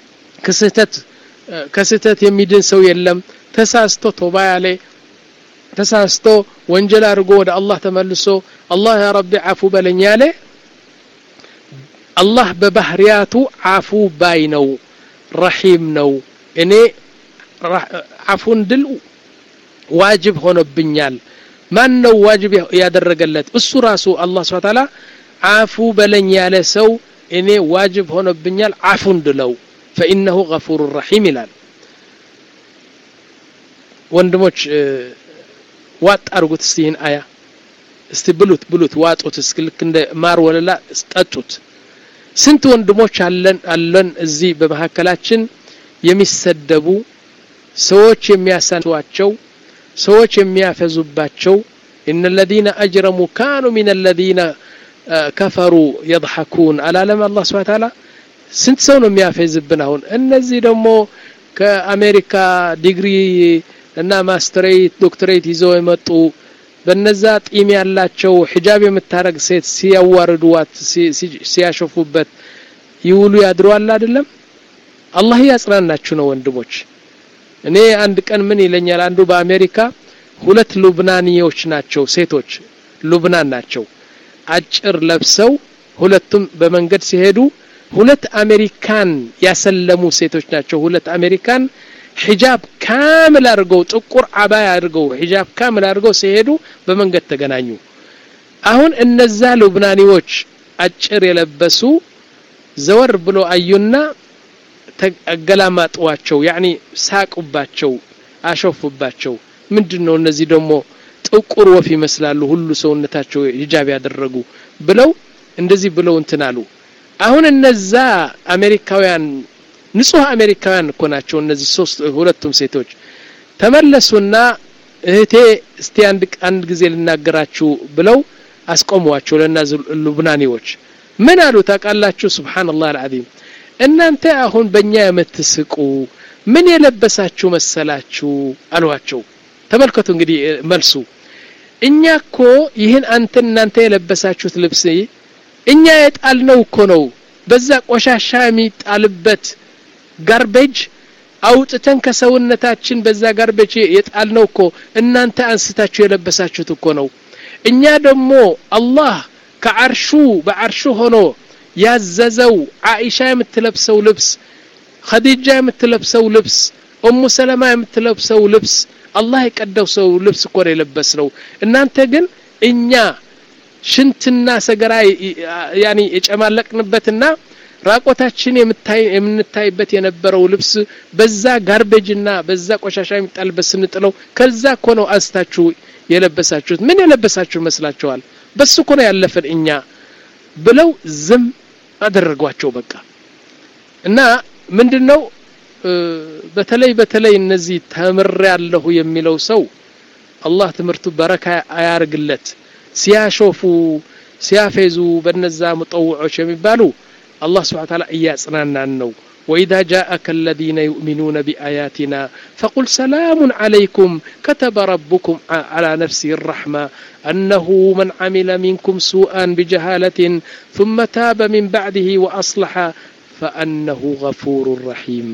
كستت كستت يميدن سو يلم تساستو توبا عليه تساستو ወንጀል አርጎ ወደ አላህ ተመልሶ አላህ ያ ረቢ አፉ በለኝ ያለ አላህ በባህሪያቱ አፉ ባይ ነው ረሂም ነው እኔ አፉን ድል ዋጅብ ሆነብኛል ማን ነው ዋጅብ ያደረገለት እሱ ራሱ አላህ Subhanahu Wa Ta'ala አፉ በለኝ ያለ ሰው እኔ ዋጅብ ሆነብኛል አፉን ድለው فإنه غفور رحيم ይላል ወንድሞች ዋጥ አርጉት እስቲን አያ እስቲ ብሉት ብሉት ዋጡት እስክልክ እንደ ማር ወለላ ጠጡት ስንት ወንድሞች አለን አለን እዚህ በመሐከላችን የሚሰደቡ ሰዎች የሚያሳንቷቸው ሰዎች የሚያፈዙባቸው ان الذين اجرموا كانوا من الذين كفروا يضحكون على لما الله سبحانه وتعالى ስንት ሰው ነው የሚያፈዝብን አሁን እነዚህ ደግሞ ከአሜሪካ ዲግሪ እና ማስተሬት ዶክተሬት ይዘው የመጡ በነዛ ጢም ያላቸው ሒጃብ የምታረግ ሴት ሲያዋርዱዋት ሲያሾፉበት ይውሉ ያድሯል አይደለም አላህ ያጽናናችሁ ነው ወንድሞች እኔ አንድ ቀን ምን ይለኛል አንዱ በአሜሪካ ሁለት ሉብናኒዎች ናቸው ሴቶች ሉብናን ናቸው አጭር ለብሰው ሁለቱም በመንገድ ሲሄዱ ሁለት አሜሪካን ያሰለሙ ሴቶች ናቸው ሁለት አሜሪካን ሒጃብ ካምል አርገው ጥቁር አባያ አርገው ሒጃብ ካምል አርገው ሲሄዱ በመንገድ ተገናኙ አሁን እነዛ ሉብናኒዎች አጭር የለበሱ ዘወር ብሎ አዩና ተገላማጧቸው ያኒ ሳቁባቸው አሾፉባቸው ምንድነው እነዚህ ደግሞ ጥቁር ወፍ ይመስላሉ ሁሉ ሰውነታቸው ሒጃብ ያደረጉ ብለው እንደዚህ ብለው እንትናሉ አሁን እነዛ አሜሪካውያን ንጹህ አሜሪካውያን እኮ ናቸው እነዚህ ሶስት ሁለቱም ሴቶች ተመለሱና እህቴ እስቲ አንድ አንድ ጊዜ ልናገራችሁ ብለው አስቆሟቸው ለነዛ ሉብናኒዎች ምን አሉ ታቃላችሁ ሱብሃንአላህ አልዓዚም እናንተ አሁን በእኛ የምትስቁ ምን የለበሳችሁ መሰላችሁ አሏቸው ተመልከቱ እንግዲህ መልሱ እኛ እኮ ይህን አንተ እናንተ የለበሳችሁት ልብስ እኛ የጣልነው እኮ ነው በዛ ቆሻሻ የሚጣልበት ጋርቤጅ አውጥተን ከሰውነታችን በዛ ጋርቤጅ የጣልነው እኮ እናንተ አንስታችሁ የለበሳችሁት እኮ ነው እኛ ደግሞ አላህ ከአርሹ በአርሹ ሆኖ ያዘዘው አይሻ የምትለብሰው ልብስ ኸዲጃ የምትለብሰው ልብስ ኡሙ ሰለማ የምትለብሰው ልብስ አላህ የቀደው ሰው ልብስ እኮ ነው የለበስነው እናንተ ግን እኛ ሽንትና ሰገራ ያኒ የጨማለቅንበትና ራቆታችን የምታይ የምንታይበት የነበረው ልብስ በዛ ጋርቤጅና በዛ ቆሻሻ የሚጣልበት ስንጥለው ከዛ እኮ ነው አንስታችሁ የለበሳችሁት ምን የለበሳችሁ መስላችኋል በሱ እኮ ነው ያለፈን እኛ ብለው ዝም አደረጓቸው በቃ እና ምንድነው በተለይ በተለይ እነዚህ ተምር ያለው የሚለው ሰው አላህ ትምርቱ በረካ አያርግለት ሲያሾፉ ሲያፈዙ በነዛ ሙጠውዖች የሚባሉ الله سبحانه وتعالى يعصننا ነው وإذا جاءك الذين يؤمنون بآياتنا فقل سلام عليكم كتب ربكم على نفسه الرحمة أنه من عمل منكم سوءا بجهالة ثم تاب من بعده وأصلح فأنه غفور رحيم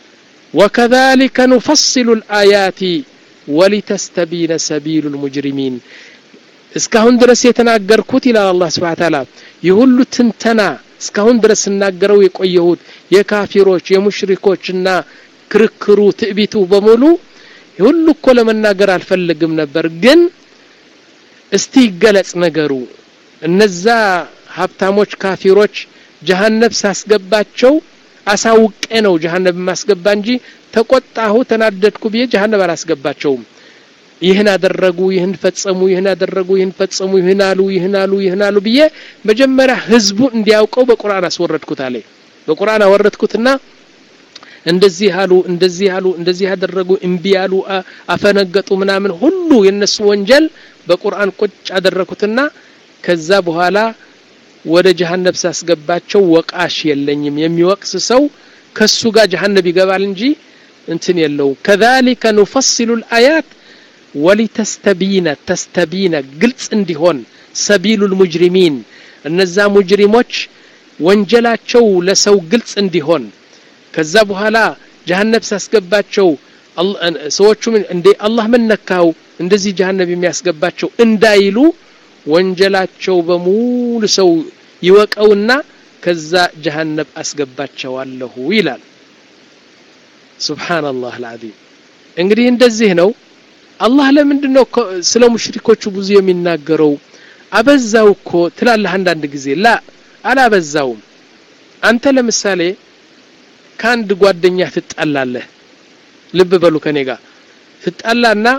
وكذلك نفصل الآيات ولتستبين سبيل المجرمين እስካሁን ድረስ የተናገርኩት ይላል አላህ Subhanahu Wa Ta'ala ይሁሉ ትንተና እስካሁን ድረስ እናገረው የቆየሁት የካፊሮች የሙሽሪኮችና ክርክሩ ትዕቢቱ በሙሉ ሁሉ እኮ ለመናገር አልፈልግም ነበር ግን እስቲ ይገለጽ ነገሩ እነዛ ሀብታሞች ካፊሮች ጀሃነም ሳስገባቸው አሳውቄ ነው ጀሃነም ማስገባ እንጂ ተቆጣሁ ተናደድኩ ብዬ ጀሃነም አላስገባቸውም ይህን አደረጉ ይህን ፈጸሙ ይህን አደረጉ ይህን ፈጸሙ ይህን አሉ ይህን አሉ ይህን አሉ ብዬ መጀመሪያ ህዝቡ እንዲያውቀው በቁርአን አስወረድኩት አለ በቁርአን አወረድኩትና እንደዚህ አሉ እንደዚህ አሉ እንደዚህ አደረጉ እንቢ አሉ አፈነገጡ ምናምን ሁሉ የነሱ ወንጀል በቁርአን ቁጭ አደረኩትና ከዛ በኋላ ወደ ጀሃነም ሳስገባቸው ወቃሽ የለኝም የሚወቅስ ሰው ከሱ ጋር ጀሃነም ይገባል እንጂ እንትን የለው كذلك نفصل الآيات ولتستبين تستبين ግልጽ እንዲሆን سبيل المجرمين እነዛ ሙጅሪሞች ወንጀላቸው ለሰው ግልጽ እንዲሆን ከዛ በኋላ ጀሃነም ሳስገባቸው ሰዎቹ እንደ አላህ ምን ነካው እንደዚህ ጀሃነም የሚያስገባቸው እንዳይሉ ወንጀላቸው በሙሉ ሰው ይወቀውና ከዛ ጀሃነም አስገባቸዋለሁ ይላል ሱብሃንአላህ العظيم እንግዲህ እንደዚህ ነው አላህ ለምንድነው ስለ ሙሽሪኮቹ ብዙ የሚናገረው አበዛው እኮ ትላለህ አንዳንድ ጊዜ ላ አላበዛውም አንተ ለምሳሌ ካንድ ጓደኛ ትጣላለህ ልብ በሉ ከኔ ጋር ትጣላና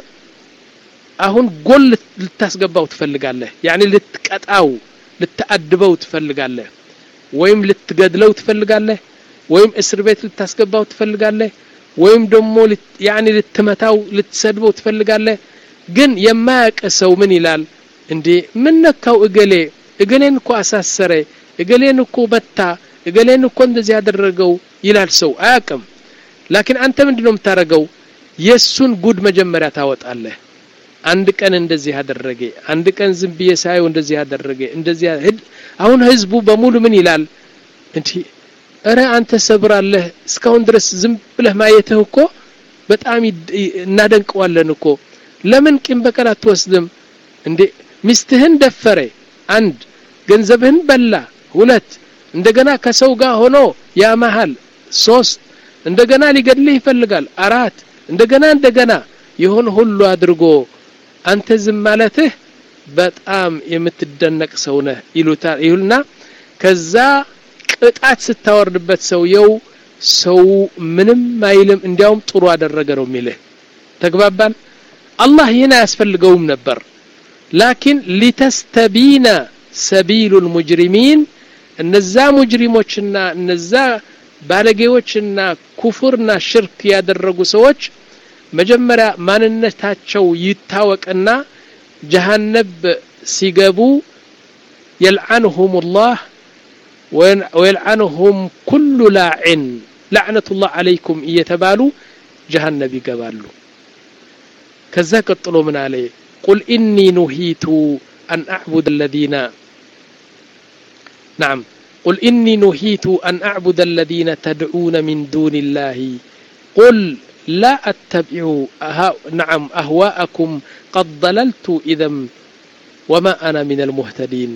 አሁን ጎል ልታስገባው ትፈልጋለህ ያኒ ልትቀጣው ልትአድበው ትፈልጋለህ ወይም ልትገድለው ትፈልጋለህ ወይም እስር ቤት ልታስገባው ትፈልጋለህ ወይም ደሞ ያኒ ልትመታው ልትሰድበው ትፈልጋለህ ግን የማያውቅ ሰው ምን ይላል እንዴ ምን ነካው እገሌ እገሌን እኮ አሳሰረ እገሌን እኮ በታ እገሌን እኮ እንደዚህ ያደረገው ይላል ሰው አያውቅም ላኪን አንተ ምንድነው የምታረገው የሱን ጉድ መጀመሪያ ታወጣለህ አንድ ቀን እንደዚህ ያደረገ አንድ ቀን ዝም ብዬ ሳይው እንደዚህ ያደረገ እንደዚህ አሁን ህዝቡ በሙሉ ምን ይላል እንዴ አረ አንተ ሰብር አለህ እስካሁን ድረስ ዝም ብለህ ማየትህ እኮ በጣም እናደንቀዋለን እኮ ለምን ቂም በቀል አትወስድም እንዴ ሚስትህን ደፈረ አንድ ገንዘብህን በላ ሁለት እንደገና ከሰው ጋር ሆኖ ያማሃል ሶስት እንደገና ሊገድልህ ይፈልጋል አራት እንደገና እንደገና ይሁን ሁሉ አድርጎ አንተ ዝም ማለትህ በጣም የምትደነቅ ሰው ነህ ይሉታል ይሁልና ከዛ ቅጣት ስታወርድበት ሰውየው ሰው ምንም ማይልም እንዲያውም ጥሩ አደረገ ነው የሚልህ ተግባባን አላህ ይሄን ያስፈልገውም ነበር ላኪን لتستبين سبيل المجرمين እነዛ ሙጅሪሞችና እነዛ ባለጌዎችና ኩፍርና ሽርክ ያደረጉ ሰዎች መጀመሪያ ማንነታቸው ይታወቅና ጀሃነም ሲገቡ يلعنهم الله ويلعنهم كل لاعن لعنة الله عليكم እየተባሉ ጀሃነም ይገባሉ كذا قطلو من عليه قل إني نهيت أن أعبد الذين نعم قل إني نهيت أن أعبد الذين تدعون من دون الله قل لا أتبع أه... نعم أهواءكم قد ضللت إذا وما أنا من المهتدين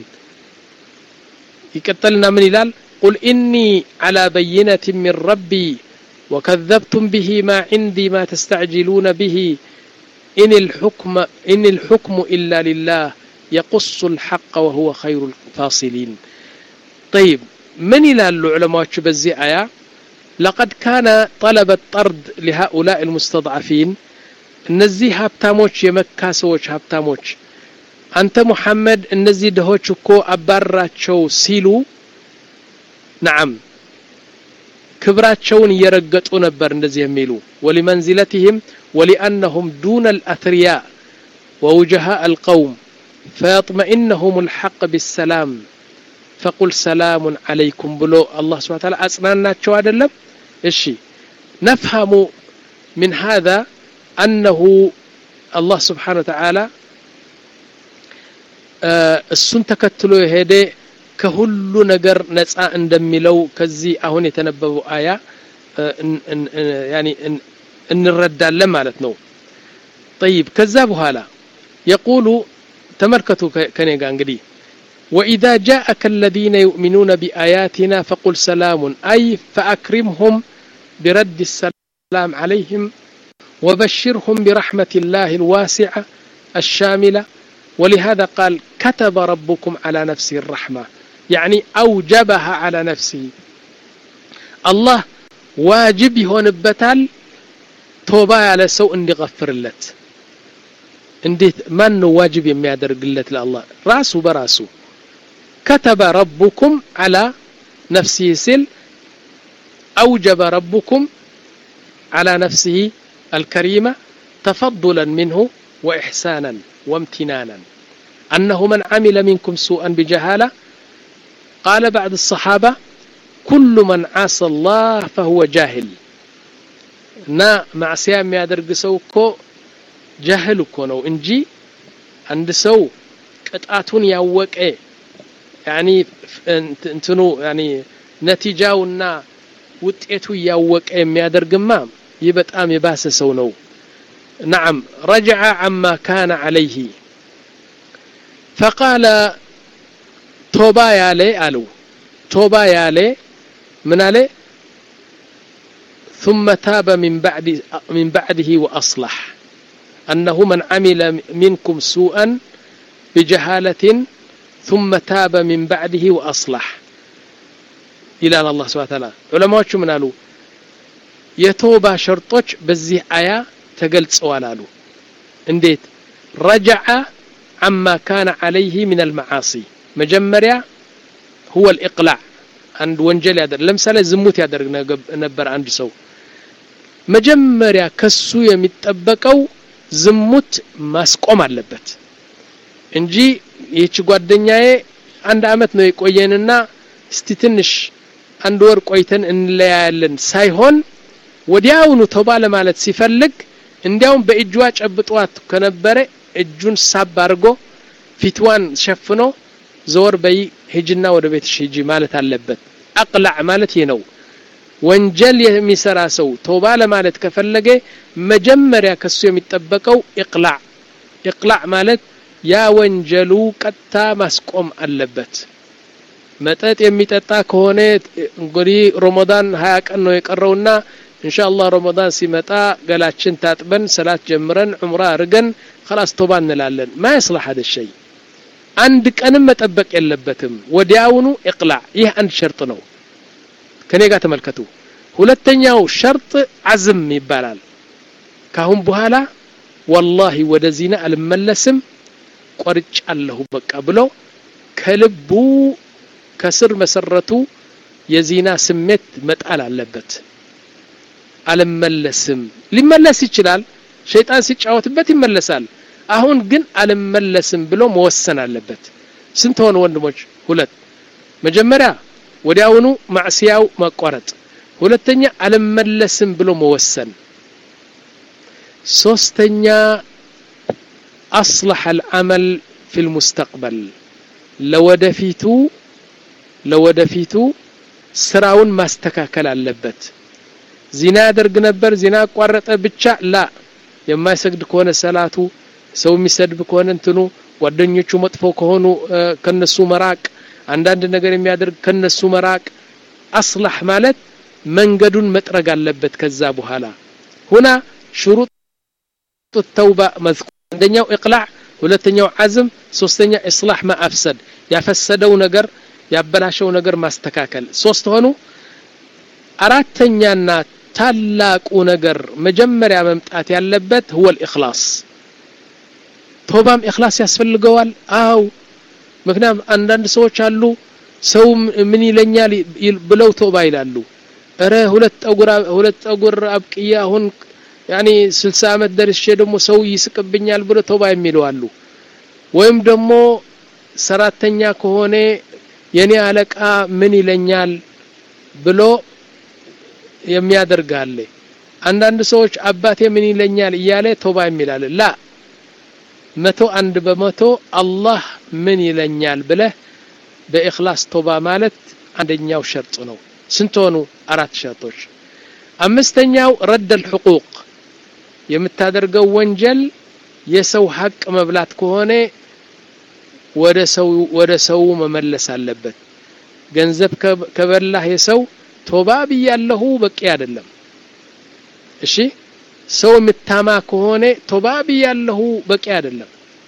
يكتلنا من إلال قل إني على بينة من ربي وكذبتم به ما عندي ما تستعجلون به إن الحكم إن الحكم إلا لله يقص الحق وهو خير الفاصلين طيب من إلى العلماء بزي آية لقد كان طلب الطرد لهؤلاء المستضعفين النزي هابتاموش يمكاسوش هابتاموش أنت محمد النزي دهوشكو أبراتشو سيلو نعم كبراتشون يرقطوا نبر النزي يميلو ولمنزلتهم ولأنهم دون الأثرياء ووجهاء القوم فيطمئنهم الحق بالسلام فقل سلام عليكم بلو الله سبحانه وتعالى أصنعنا شو هذا اللب الشيء نفهم من هذا أنه الله سبحانه وتعالى السنة كتلو هيدي كهل نجر نسعى اندمي لو كزي أهون يتنببوا آية يعني ان الرد لمالتنا طيب كذابوا هلا يقول تمركتوا كنيغا انغدي وإذا جاءك الذين يؤمنون بآياتنا فقل سلام أي فأكرمهم برد السلام عليهم وبشرهم برحمة الله الواسعة الشاملة ولهذا قال كتب ربكم على نفسه الرحمة يعني أوجبها على نفسه الله واجب هون بتال توبة على سوء اندي غفر اللت اندي من واجب يميادر قلت لله راسه براسه كتب ربكم على نفسه سل أوجب ربكم على نفسه الكريمة تفضلا منه وإحسانا وامتنانا أنه من عمل منكم سوءا بجهالة قال بعد الصحابة كل من عاصى الله فهو جاهل نا مع سيام يادرق سوكو جاهلكو نو انجي عند سو قطعتون ياوق ايه يعني انتنو يعني نتيجاونا وطيتو ياوق ايه يادرقما يبطام يباس سو نو نعم رجع عما كان عليه فقال توبا يالي قالوا توبا يالي من عليه ثم تاب من بعد من بعده وأصلح أنه من عمل منكم سوءا بجهالة ثم تاب من بعده وأصلح إلى الله سبحانه وتعالى علماء شو من قالوا يتوبا شرطوش بزيه آية تقلت سؤال قالوا انديت رجع عما كان عليه من المعاصي مجمريا هو الإقلاع عند وانجل يادر لمثال زموت يادر نبر عند سو مجمريا كسو يمتطبقው ዝሙት ማስቆም አለበት እንጂ ይህች ጓደኛዬ አንድ አመት ነው የቆየንና እስቲ ትንሽ አንድ ወር ቆይተን እንለያያለን ሳይሆን ወዲያውኑ ተውባ ለማለት ሲፈልግ እንዲያውም በእጇ ጨብጧት ከነበረ እጁን ሳብ አድርጎ ፊትዋን ሸፍኖ ዞር በይ ሂጅና ወደ ቤትሽ ሂጂ ማለት አለበት አቅላዕ ማለት ይሄ ነው ወንጀል የሚሰራ ሰው ተውባ ለማለት ከፈለገ መጀመሪያ ከሱ የሚጠበቀው ኢቅላዕ ኢቅላዕ ማለት ያ ወንጀሉ ቀጣ ማስቆም አለበት መጠጥ የሚጠጣ ከሆነ እንግዲህ ረመዳን ሃያ ቀን ነው የቀረውና ኢንሻአላህ ረመዳን ሲመጣ ገላችን ታጥበን ሰላት ጀምረን ዑምራ አርገን خلاص ተውባ እንላለን ما يصلح هذا الشيء አንድ ቀንም መጠበቅ የለበትም ወዲያውኑ ኢቅላዕ ይህ አንድ ሸርጥ ነው ከኔ ጋር ተመልከቱ ሁለተኛው ሸርጥ አዝም ይባላል ካሁን በኋላ والله ወደ ዚና አልመለስም ቆርጫለሁ በቃ ብሎ ከልቡ ከስር መሰረቱ የዚና ስሜት መጣል አለበት አልመለስም ሊመለስ ይችላል ሸይጣን ሲጫወትበት ይመለሳል አሁን ግን አልመለስም ብሎ መወሰን አለበት ስንት ሆነ ወንድሞች ሁለት መጀመሪያ ወዲያውኑ ማዕሲያው ማቋረጥ ሁለተኛ አልመለስም ብሎ መወሰን ሶስተኛ أصلح العمل في المستقبل لودفيتو لودفيتو سراون ما استكاكل አለበት ዚና ያደርግ ነበር ዚና አቋረጠ ብቻ ላ የማይሰግድ ከሆነ ሰላቱ ሰው የሚሰድብ ከሆነ እንትኑ ጓደኞቹ መጥፎ ከሆኑ ከነሱ መራቅ አንዳንድ ነገር የሚያደርግ ከነሱ መራቅ አስላህ ማለት መንገዱን መጥረግ አለበት ከዛ በኋላ هنا شروط التوبه مذكور አንደኛው اقلاع ሁለተኛው عزم ሶስተኛ اصلاح ما افسد ያፈሰደው ነገር ያበላሸው ነገር ማስተካከል ሶስት ሆኑ አራተኛና ታላቁ ነገር መጀመሪያ መምጣት ያለበት هو الاخلاص ቶባም اخلاص ያስፈልገዋል አው ምክንያቱም አንዳንድ ሰዎች አሉ ሰው ምን ይለኛል ብለው ቶባ ይላሉ እረ ሁለት ጠጉር ሁለት ጠጉር አብቅያ አሁን يعني ስልሳ አመት ደርሼ ደግሞ ሰው ይስቅብኛል ብለው ቶባ የሚሉ አሉ ወይም ደግሞ ሰራተኛ ከሆነ የኔ አለቃ ምን ይለኛል ብሎ የሚያደርጋለ አንዳንድ ሰዎች አባቴ ምን ይለኛል ይያለ ቶባ የሚላል ላ መቶ አንድ በመቶ አላህ ምን ይለኛል ብለ በእخلاص ቶባ ማለት አንደኛው ሸርጥ ነው ስንት ሆኑ አራት ሸርጦች አምስተኛው ረድ الحقوق የምታደርገው ወንጀል የሰው ሐቅ መብላት ከሆነ ወደ ሰው ወደ ሰው መመለስ አለበት ገንዘብ ከበላህ የሰው ቶባ ቢያለሁ በቂ አይደለም እሺ ሰው ምታማ ከሆነ ቶባ ቢያለሁ በቂ አይደለም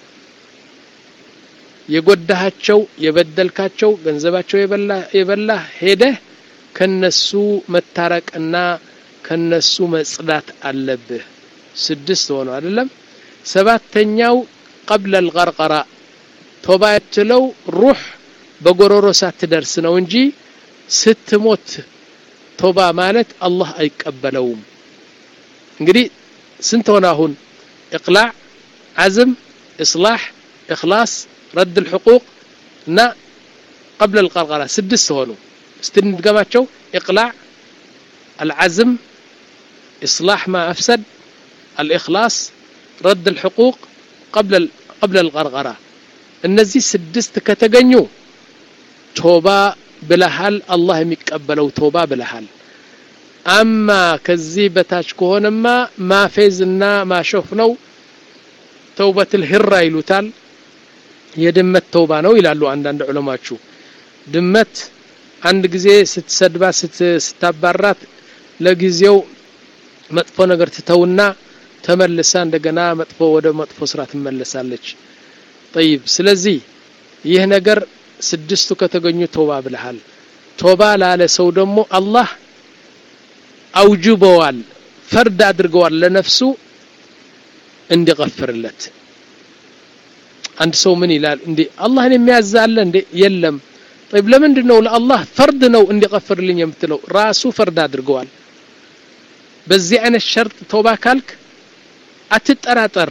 የጎዳሃቸው የበደልካቸው ገንዘባቸው የበላ የበላ ሄደ ከነሱ መታረቅና ከነሱ መጽዳት አለብህ ስድስት ሆኖ አይደለም ሰባተኛው قبل الغرغره ቶባ ያትለው ሩህ በጎሮሮ ሳትደርስ ነው እንጂ ስትሞት ቶባ ማለት አላህ አይቀበለውም እንግዲህ ስንት ሆነ አሁን اقلاع عزم اصلاح اخلاص رد الحقوق እና قبل الغرغره ስድስት ሆኑ استندغماچو اقلاع العزم اصلاح ما افسد الاخلاص رد الحقوق قبل قبل الغرغره እነዚህ ስድስት ከተገኙ ቶባ ብለሃል አላህ የሚቀበለው ቶባ ብለሃል አማ ከዚህ በታች ከሆነማ ማፌዝና ማሾፍ ነው ተውበቱል ሂራ ይሉታል የድመት ተውባ ነው ይላሉ አንዳንድ ዑለማቹ ድመት አንድ ጊዜ ስትሰድባ ስታባራት ለጊዜው መጥፎ ነገር ትተውና ተመልሳ እንደገና መጥፎ ወደ መጥፎ ስራ ትመለሳለች طيب ስለዚህ ይህ ነገር ስድስቱ ከተገኙ ቶባ ብለሃል ቶባ ላለ ሰው ደግሞ አላህ አውጅበዋል ፈርድ አድርገዋል ለነፍሱ እንዲغفርለት አንድ ሰው ምን ይላል እንዴ አላህን የሚያዛለ እንዴ የለም طيب ለምንድነው ለአላህ ፈርድ ነው እንዲغفርልኝ የምትለው ራሱ ፈርድ አድርገዋል በዚህ አይነት ሸርጥ ቶባ ካልክ አትጠራጠር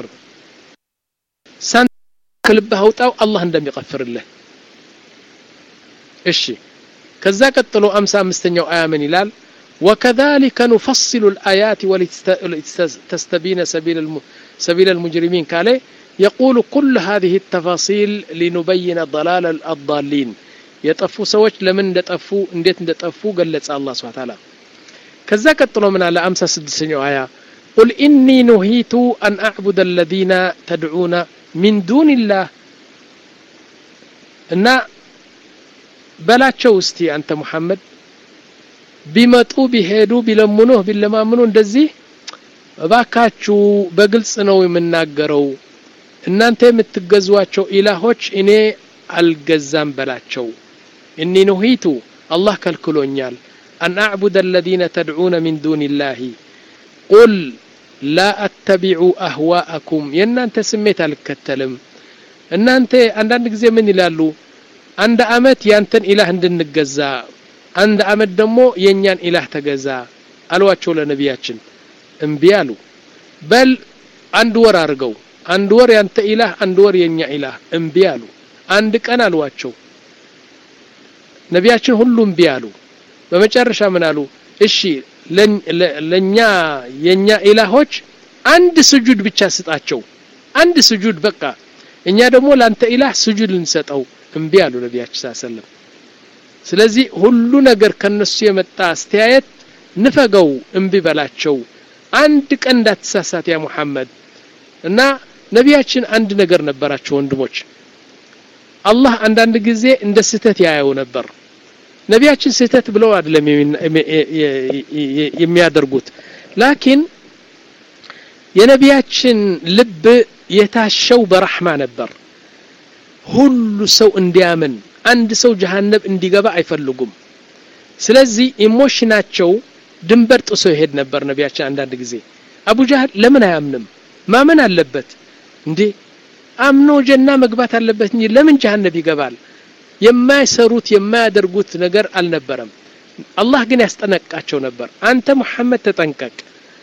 ሳንክልብህ አውጣው አላህ እንደሚغفርልህ እሺ ከዛ ቀጥሎ ሃምሳ አምስተኛው አያ ምን ይላል وكذلك نفصل الآيات ولتستبين سبيل سبيل المجرمين قال يقول كل هذه التفاصيل لنبين ضلال الضالين يطفو سوچ لمن እንደጠፉ እንዴት እንደጠፉ ገለጸ አላህ Subhanahu Wa Ta'ala ከዛ ቀጥሎ ምን አለ ሃምሳ ስድስተኛው አያ قل إني نهيت أن أعبد الذين تدعون من دون الله እና በላቸው እስቲ አንተ መሐመድ ቢመጡ ቢሄዱ ቢለምኑህ ቢለማምኑ እንደዚህ ባካችሁ በግልጽ ነው የምናገረው እናንተ የምትገዟቸው ኢላሆች እኔ አልገዛም በላቸው إني نهيت الله كلكلونيال أن أعبد الذين تدعون من دون الله قل لا أتبع أهواءكم ينانت سميت الكتلم እናንተ አንዳንድ ጊዜ ምን ይላሉ አንድ አመት ያንተን ኢላህ እንድንገዛ አንድ አመት ደግሞ የኛን ኢላህ ተገዛ አልዋቸው ለነቢያችን እንቢ አሉ በል አንድ ወር አርገው አንድ ወር ያንተ ኢላህ አንድ ወር የኛ ኢላህ እንቢ አሉ አንድ ቀን አልዋቸው ነቢያችን ሁሉም እንቢ አሉ በመጨረሻ ምን አሉ እሺ ለኛ የኛ ኢላሆች አንድ ስጁድ ብቻ ስጣቸው አንድ ስጁድ በቃ እኛ ደግሞ ላንተ ኢላህ ስጁድ ልንሰጠው እምቢ አሉ ነብያችን ሰለላሁ ዐለይሂ ወሰለም ስለዚህ ሁሉ ነገር ከነሱ የመጣ አስተያየት ንፈገው እምቢ በላቸው አንድ ቀን እንዳትሳሳት ያ መሐመድ እና ነብያችን አንድ ነገር ነበራቸው ወንድሞች አላህ አንዳንድ ጊዜ እንደ ስህተት ያየው ነበር ነብያችን ስህተት ብለው አይደለም የሚያደርጉት ላኪን የነብያችን ልብ የታሸው በረህማ ነበር ሁሉ ሰው እንዲያምን አንድ ሰው ጀሃነም እንዲገባ አይፈልጉም ስለዚህ ኢሞሽናቸው ድንበር ጥሶ ይሄድ ነበር ነብያችን አንዳንድ ጊዜ አቡ ጃህል ለምን አያምንም ማመን አለበት እንዴ አምኖ ጀና መግባት አለበት እንጂ ለምን ጀሃነም ይገባል የማይሰሩት የማያደርጉት ነገር አልነበረም አላህ ግን ያስጠነቅቃቸው ነበር አንተ መሐመድ ተጠንቀቅ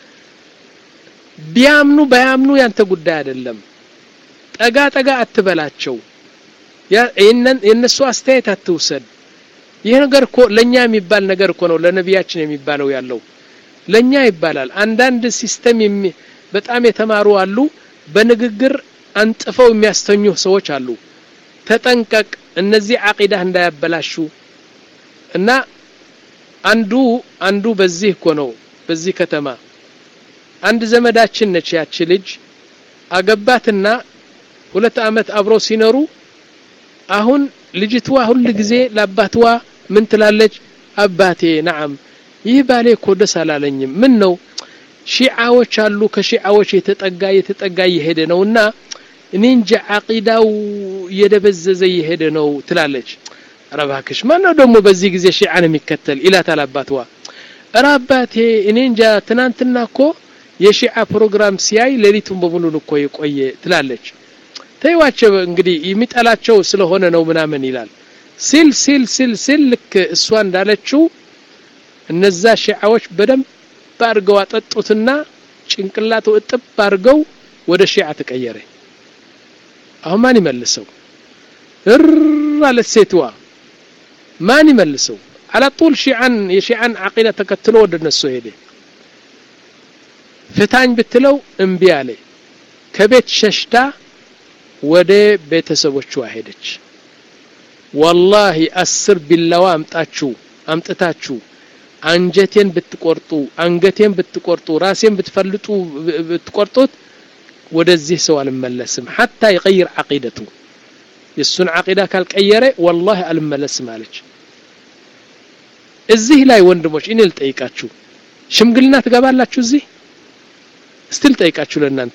ቢያምኑ ባያምኑ ያንተ ጉዳይ አይደለም ጠጋ ጠጋ አትበላቸው ያ የነሱ አስተያየት አትውሰድ ይሄ ነገር እኮ ለኛ የሚባል ነገር እኮ ነው ለነብያችን የሚባለው ያለው ለኛ ይባላል አንዳንድ ሲስተም በጣም የተማሩ አሉ በንግግር አንጥፈው የሚያስተኙ ሰዎች አሉ ተጠንቀቅ እነዚህ አቂዳ እንዳያበላሹ እና አንዱ አንዱ በዚህ እኮ ነው በዚህ ከተማ አንድ ዘመዳችን ነች ያቺ ልጅ አገባትና ሁለት አመት አብሮ ሲኖሩ አሁን ልጅቷ ሁሉ ጊዜ ለአባቷ ምን ትላለች አባቴ ነዓም ይህ ባሌ እኮ ደስ አላለኝም ምን ነው ሺዓዎች አሉ ከሺዓዎች የተጠጋ የተጠጋ ይሄደ ነውና እኔ እንጂ አቂዳው የደበዘዘ ይሄደ ነው ትላለች ረባክሽ ማን ነው ደግሞ በዚህ ጊዜ ሺዓን የሚከተል ኢላታል አባቷ አባቴ እኔ እንጂ ትናንትና እኮ የሺዓ ፕሮግራም ሲያይ ሌሊቱን በሙሉ እኮ የቆየ ትላለች ተይዋቸው እንግዲህ የሚጠላቸው ስለሆነ ነው ምናምን ይላል ሲል ሲል ሲል ሲል ልክ እሷ እንዳለችው እነዛ ሺዓዎች በደም ባርገው አጠጡትና ጭንቅላቱ እጥብ ባርገው ወደ ሺዓ ተቀየረ አሁን ማን ይመልሰው እር አለ ሴትዋ ማን ይመልሰው على طول ሺዓን የሺዓን አቂዳ ተከትሎ ወደ እነሱ ሄደ ፍታኝ ብትለው እምቢ አለ ከቤት ሸሽታ ወደ ቤተሰቦቿ ሄደች والله አስር ቢላዋ አምጣችሁ አምጥታችሁ አንጀቴን ብትቆርጡ አንገቴን ብትቆርጡ ራሴን ብትፈልጡ ብትቆርጡት ወደዚህ ሰው አልመለስም حتى يغير عقيدته የሱን አቂዳ ካልቀየረ والله አልመለስም አለች እዚህ ላይ ወንድሞች እኔ ልጠይቃችሁ ሽምግልና ትገባላችሁ እዚህ ስትል ጠይቃችሁ ለእናንተ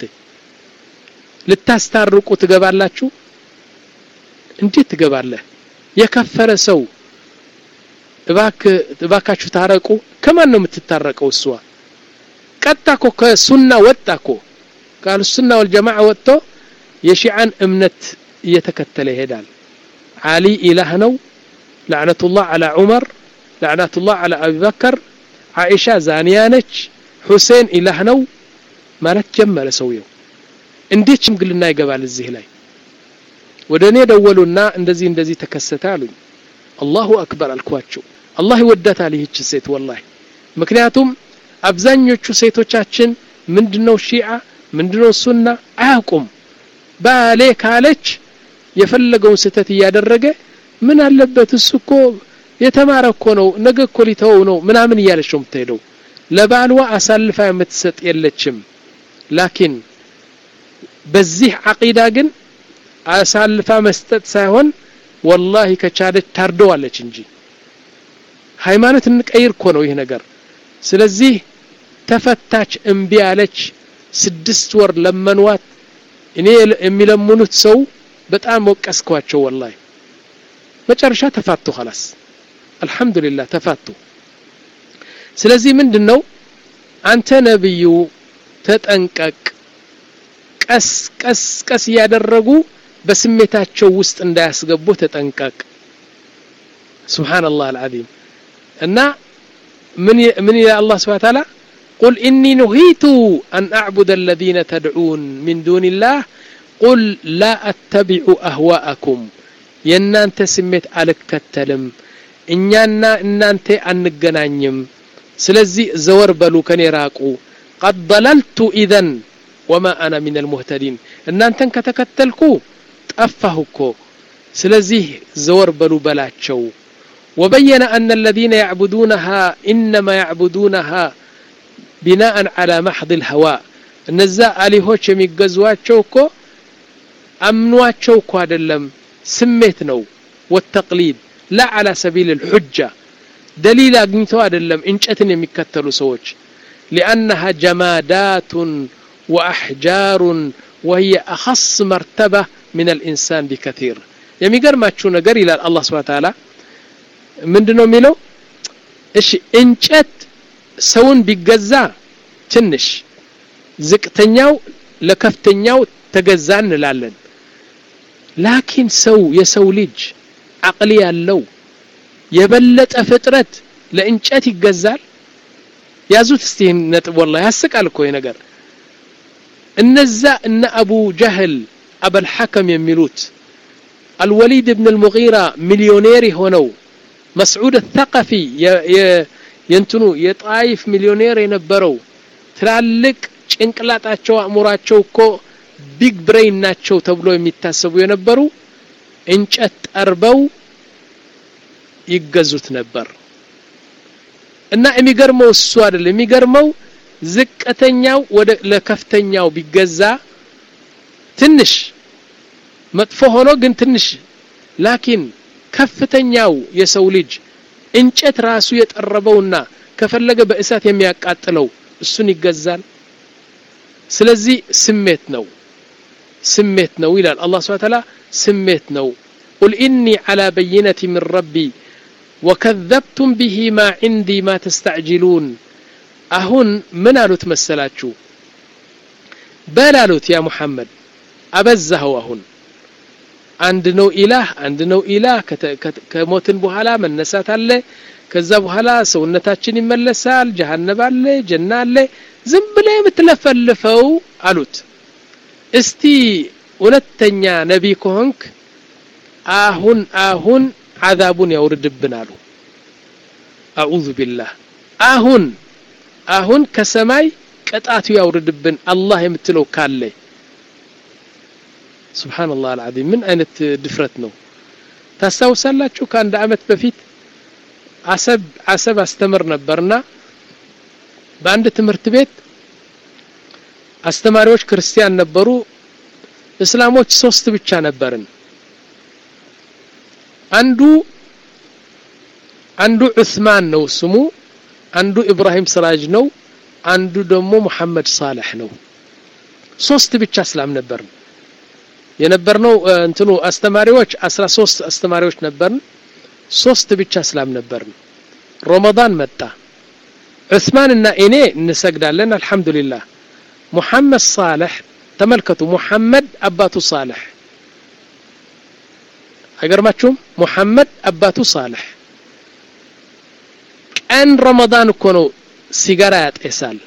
ልታስታርቁ ትገባላችሁ እንዴት ትገባለህ የከፈረ ሰው እባክ እባካችሁ ታረቁ ከማን ነው የምትታረቀው እሷ ቀጣኮ ከሱና ወጣኮ ቃል ሱና ወልጀማዓ ወጥቶ የሺዓን እምነት እየተከተለ ይሄዳል አሊ ኢላህ ነው ለعنቱላህ على ዑመር ለعنቱላህ على አቢ በከር አይሻ ዛኒያ ነች ሁሴን ኢላህ ነው ማለት ጀመረ ሰውየው እንዴት ሽምግልና ይገባል እዚህ ላይ ወደኔ ደወሉና እንደዚህ እንደዚህ ተከሰተ አሉኝ አላሁ አክበር አልኳቸው አላህ ይወዳታል ይህች ሴት والله ምክንያቱም አብዛኞቹ ሴቶቻችን ምንድነው ሺዓ ምንድነው ሱና አያውቁም ባሌ ካለች የፈለገውን ስተት ያደረገ ምን አለበት እሱ እኮ የተማረ እኮ ነው ነገ እኮ ሊተው ነው ምናምን እያለች ነው የምትሄደው ለባልዋ አሳልፋ የምትሰጥ የለችም ላኪን በዚህ አቂዳ ግን አሳልፋ መስጠት ሳይሆን والله ከቻለች ታርደዋለች እንጂ ሃይማኖት እንቀይር እኮ ነው ይሄ ነገር ስለዚህ ተፈታች እምቢ አለች ስድስት ወር ለመንዋት እኔ የሚለምኑት ሰው በጣም ወቀስኳቸው والله መጨረሻ ተፋቱ خلاص አልহামዱሊላህ ተፋቱ ስለዚህ ምንድነው አንተ ነብዩ ተጠንቀቅ ቀስ ቀስ ቀስ ያደረጉ በስሜታቸው ውስጥ እንዳያስገቡ ተጠንቀቅ ሱብሃንአላህ አልዓዚም እና ምን ምን ያ አላህ Subhanahu Wa Ta'ala قل إني نهيت أن أعبد الذين تدعون من دون الله قل لا أتبع أهواءكم ينانت سميت ألكتلم إننا إنانت أنجنانيم سلزي زور بلو كني راقو قد ضللت إذن وما أنا من المهتدين إن أنتن كتكتلكو طفاهكو سلازيه زور بلو بلاتشو وبين أن الذين يعبدونها إنما يعبدونها بناء على محض الهواء النزاء عليهوش يميقزواتشوكو أمنواتشوكو هذا اللم سميتنو والتقليد لا على سبيل الحجة دليل أقنتو هذا اللم إنشأتن يميكتلو سوش لأنها جمادات وأحجار وهي أخص مرتبة من الإنسان بكثير يميقر ما تشو نقر إلى الله سبحانه وتعالى من دنو ميلو إيش إنشأت سون بيجزا تنش زكتنياو لكفتنياو تجزان لالن لكن سو يسو ليج عقلي اللو يبلت أفترت لإنشأت يجزال يازوت استين نت والله هسك على كوي نجر النزاء إن أبو جهل أبو الحكم يميلوت الوليد بن المغيرة مليونيري هونو مسعود الثقفي ي ي ينتنو يطايف مليونير ينبرو تلالك ጭንቅላታቸው አእምሯቸው እኮ ቢግ ብሬን ናቸው ተብሎ የሚታሰቡ የነበሩ እንጨት ጠርበው ይገዙት ነበር እና የሚገርመው እሱ አይደለም የሚገርመው ዝቅተኛው ወደ ለከፍተኛው ቢገዛ ትንሽ መጥፎ ሆኖ ግን ትንሽ ላኪን ከፍተኛው የሰው ልጅ እንጨት ራሱ የጠረበውና ከፈለገ በእሳት የሚያቃጥለው እሱን ይገዛል ስለዚህ ስሜት ነው ስሜት ነው ይላል አላህ Subhanahu Wa Ta'ala ስሜት ነው قل إني على بينة من ربي وكذبتم به ما عندي ما تستعجلون أهون من قالوا تمثلاتشو بلالوت يا محمد أبزه أهون عندنا إله عندنا إله كموتن بحالا من نسات الله كذا بحالا سونتاتشن يملسال جهنم الله جنة الله زنبلا يمتلفلفو قالوت استي ولتنيا نبي كهنك آهون آهون عذاب يورد بنالو أعوذ بالله آهون آهون كسماي قطعتو يورد بن الله يمتلو كالله سبحان الله العظيم من أين دفرتنا تستوصلاتشو كان دعمت بفيت عسب عسب استمر نبرنا باند تمرت بيت استماروش كريستيان نبرو اسلاموች ሶስት ብቻ ነበርን አንዱ አንዱ ዑስማን ነው ስሙ አንዱ ኢብራሂም ስራጅ ነው አንዱ ደግሞ መሐመድ ሳልህ ነው ሶስት ብቻ እስላም ነበርን የነበርነው እንትኑ አስተማሪዎች አስራ ሶስት አስተማሪዎች ነበርን ሶስት ብቻ እስላም ነበርን ረመዳን መጣ ዑስማን እና እኔ እንሰግዳለን አልহামዱሊላህ መሐመድ ሳልህ ተመልከቱ መሐመድ አባቱ ሳልህ አይገርማችሁም መሐመድ አባቱ ሳልህ ቀን ረመዳን እኮ ነው ሲጋራ ያጤሳል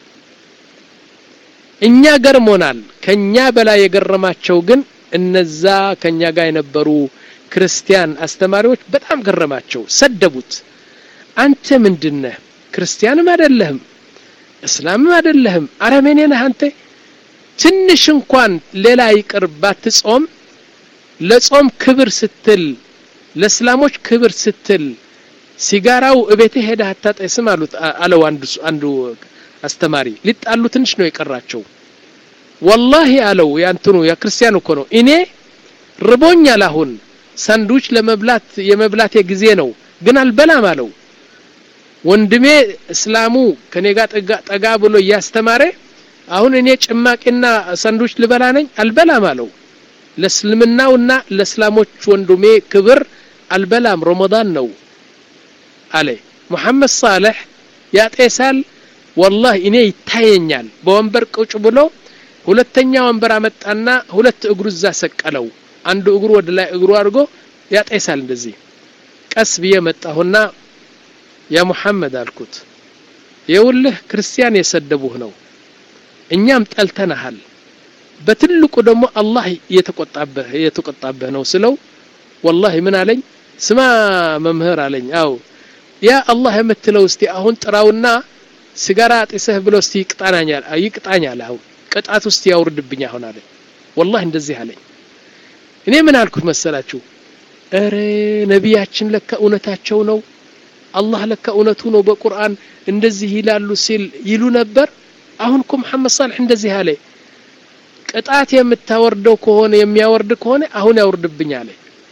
እኛ ገርሞናል ከኛ በላይ የገረማቸው ግን እነዛ ከኛ ጋር የነበሩ ክርስቲያን አስተማሪዎች በጣም ገረማቸው ሰደቡት አንተ ምንድነህ ክርስቲያንም አይደለህም እስላምም አይደለህም አረመኔ ነህ አንተ ትንሽ እንኳን ሌላ ይቅርባት ጾም ለጾም ክብር ስትል ለእስላሞች ክብር ስትል ሲጋራው እቤቴ ሄዳ አታጠስም አሉት አለው አንዱ አንዱ አስተማሪ ሊጣሉ ትንሽ ነው የቀራቸው والله አለው ያንተኑ ያ ክርስቲያኑ እኮ ነው እኔ ርቦኛል አሁን ሳንዱች ለመብላት የመብላት ጊዜ ነው ግን አልበላም አለው ወንድሜ እስላሙ ከኔ ጋር ጠጋ ብሎ ያስተማረ አሁን እኔ ጭማቂና ሳንዱች ልበላ ነኝ አልበላም አለው ለእስልምናውና ለእስላሞች ወንድሜ ክብር አልበላም ረመዳን ነው አለ መሐመድ ሳልህ ያጤሳል والله እኔ ይታየኛል በወንበር ቁጭ ብሎ ሁለተኛ ወንበር አመጣና ሁለት እግሩ እዛ ሰቀለው አንዱ እግሩ ወደ ላይ እግሩ አድርጎ ያጤሳል እንደዚህ ቀስ ብዬ መጣሁና ያ መሐመድ አልኩት የውልህ ክርስቲያን የሰደቡህ ነው እኛም ጠልተናል በትልቁ ደግሞ አላህ የተቆጣበህ የተቆጣበህ ነው ስለው والله ምን አለኝ ስማ መምህር አለኝ አው ያ አላህ የምትለው እስቲ አሁን ጥራውና ሲጋራ አጥሰህ ብሎ እስቲ ይቅጣናኛል አይቅጣኛል አው ቅጣት ውስጥ ያወርድብኝ አሁን አለ والله እንደዚህ አለኝ እኔ ምን አልኩት መሰላችሁ አረ ነቢያችን ለካ እውነታቸው ነው አላህ ለካ እውነቱ ነው በቁርአን እንደዚህ ይላሉ ሲል ይሉ ነበር አሁን እኮ መሐመድ صالح እንደዚህ አለ ቅጣት የምታወርደው ከሆነ የሚያወርድ ከሆነ አሁን ያወርድብኝ አለ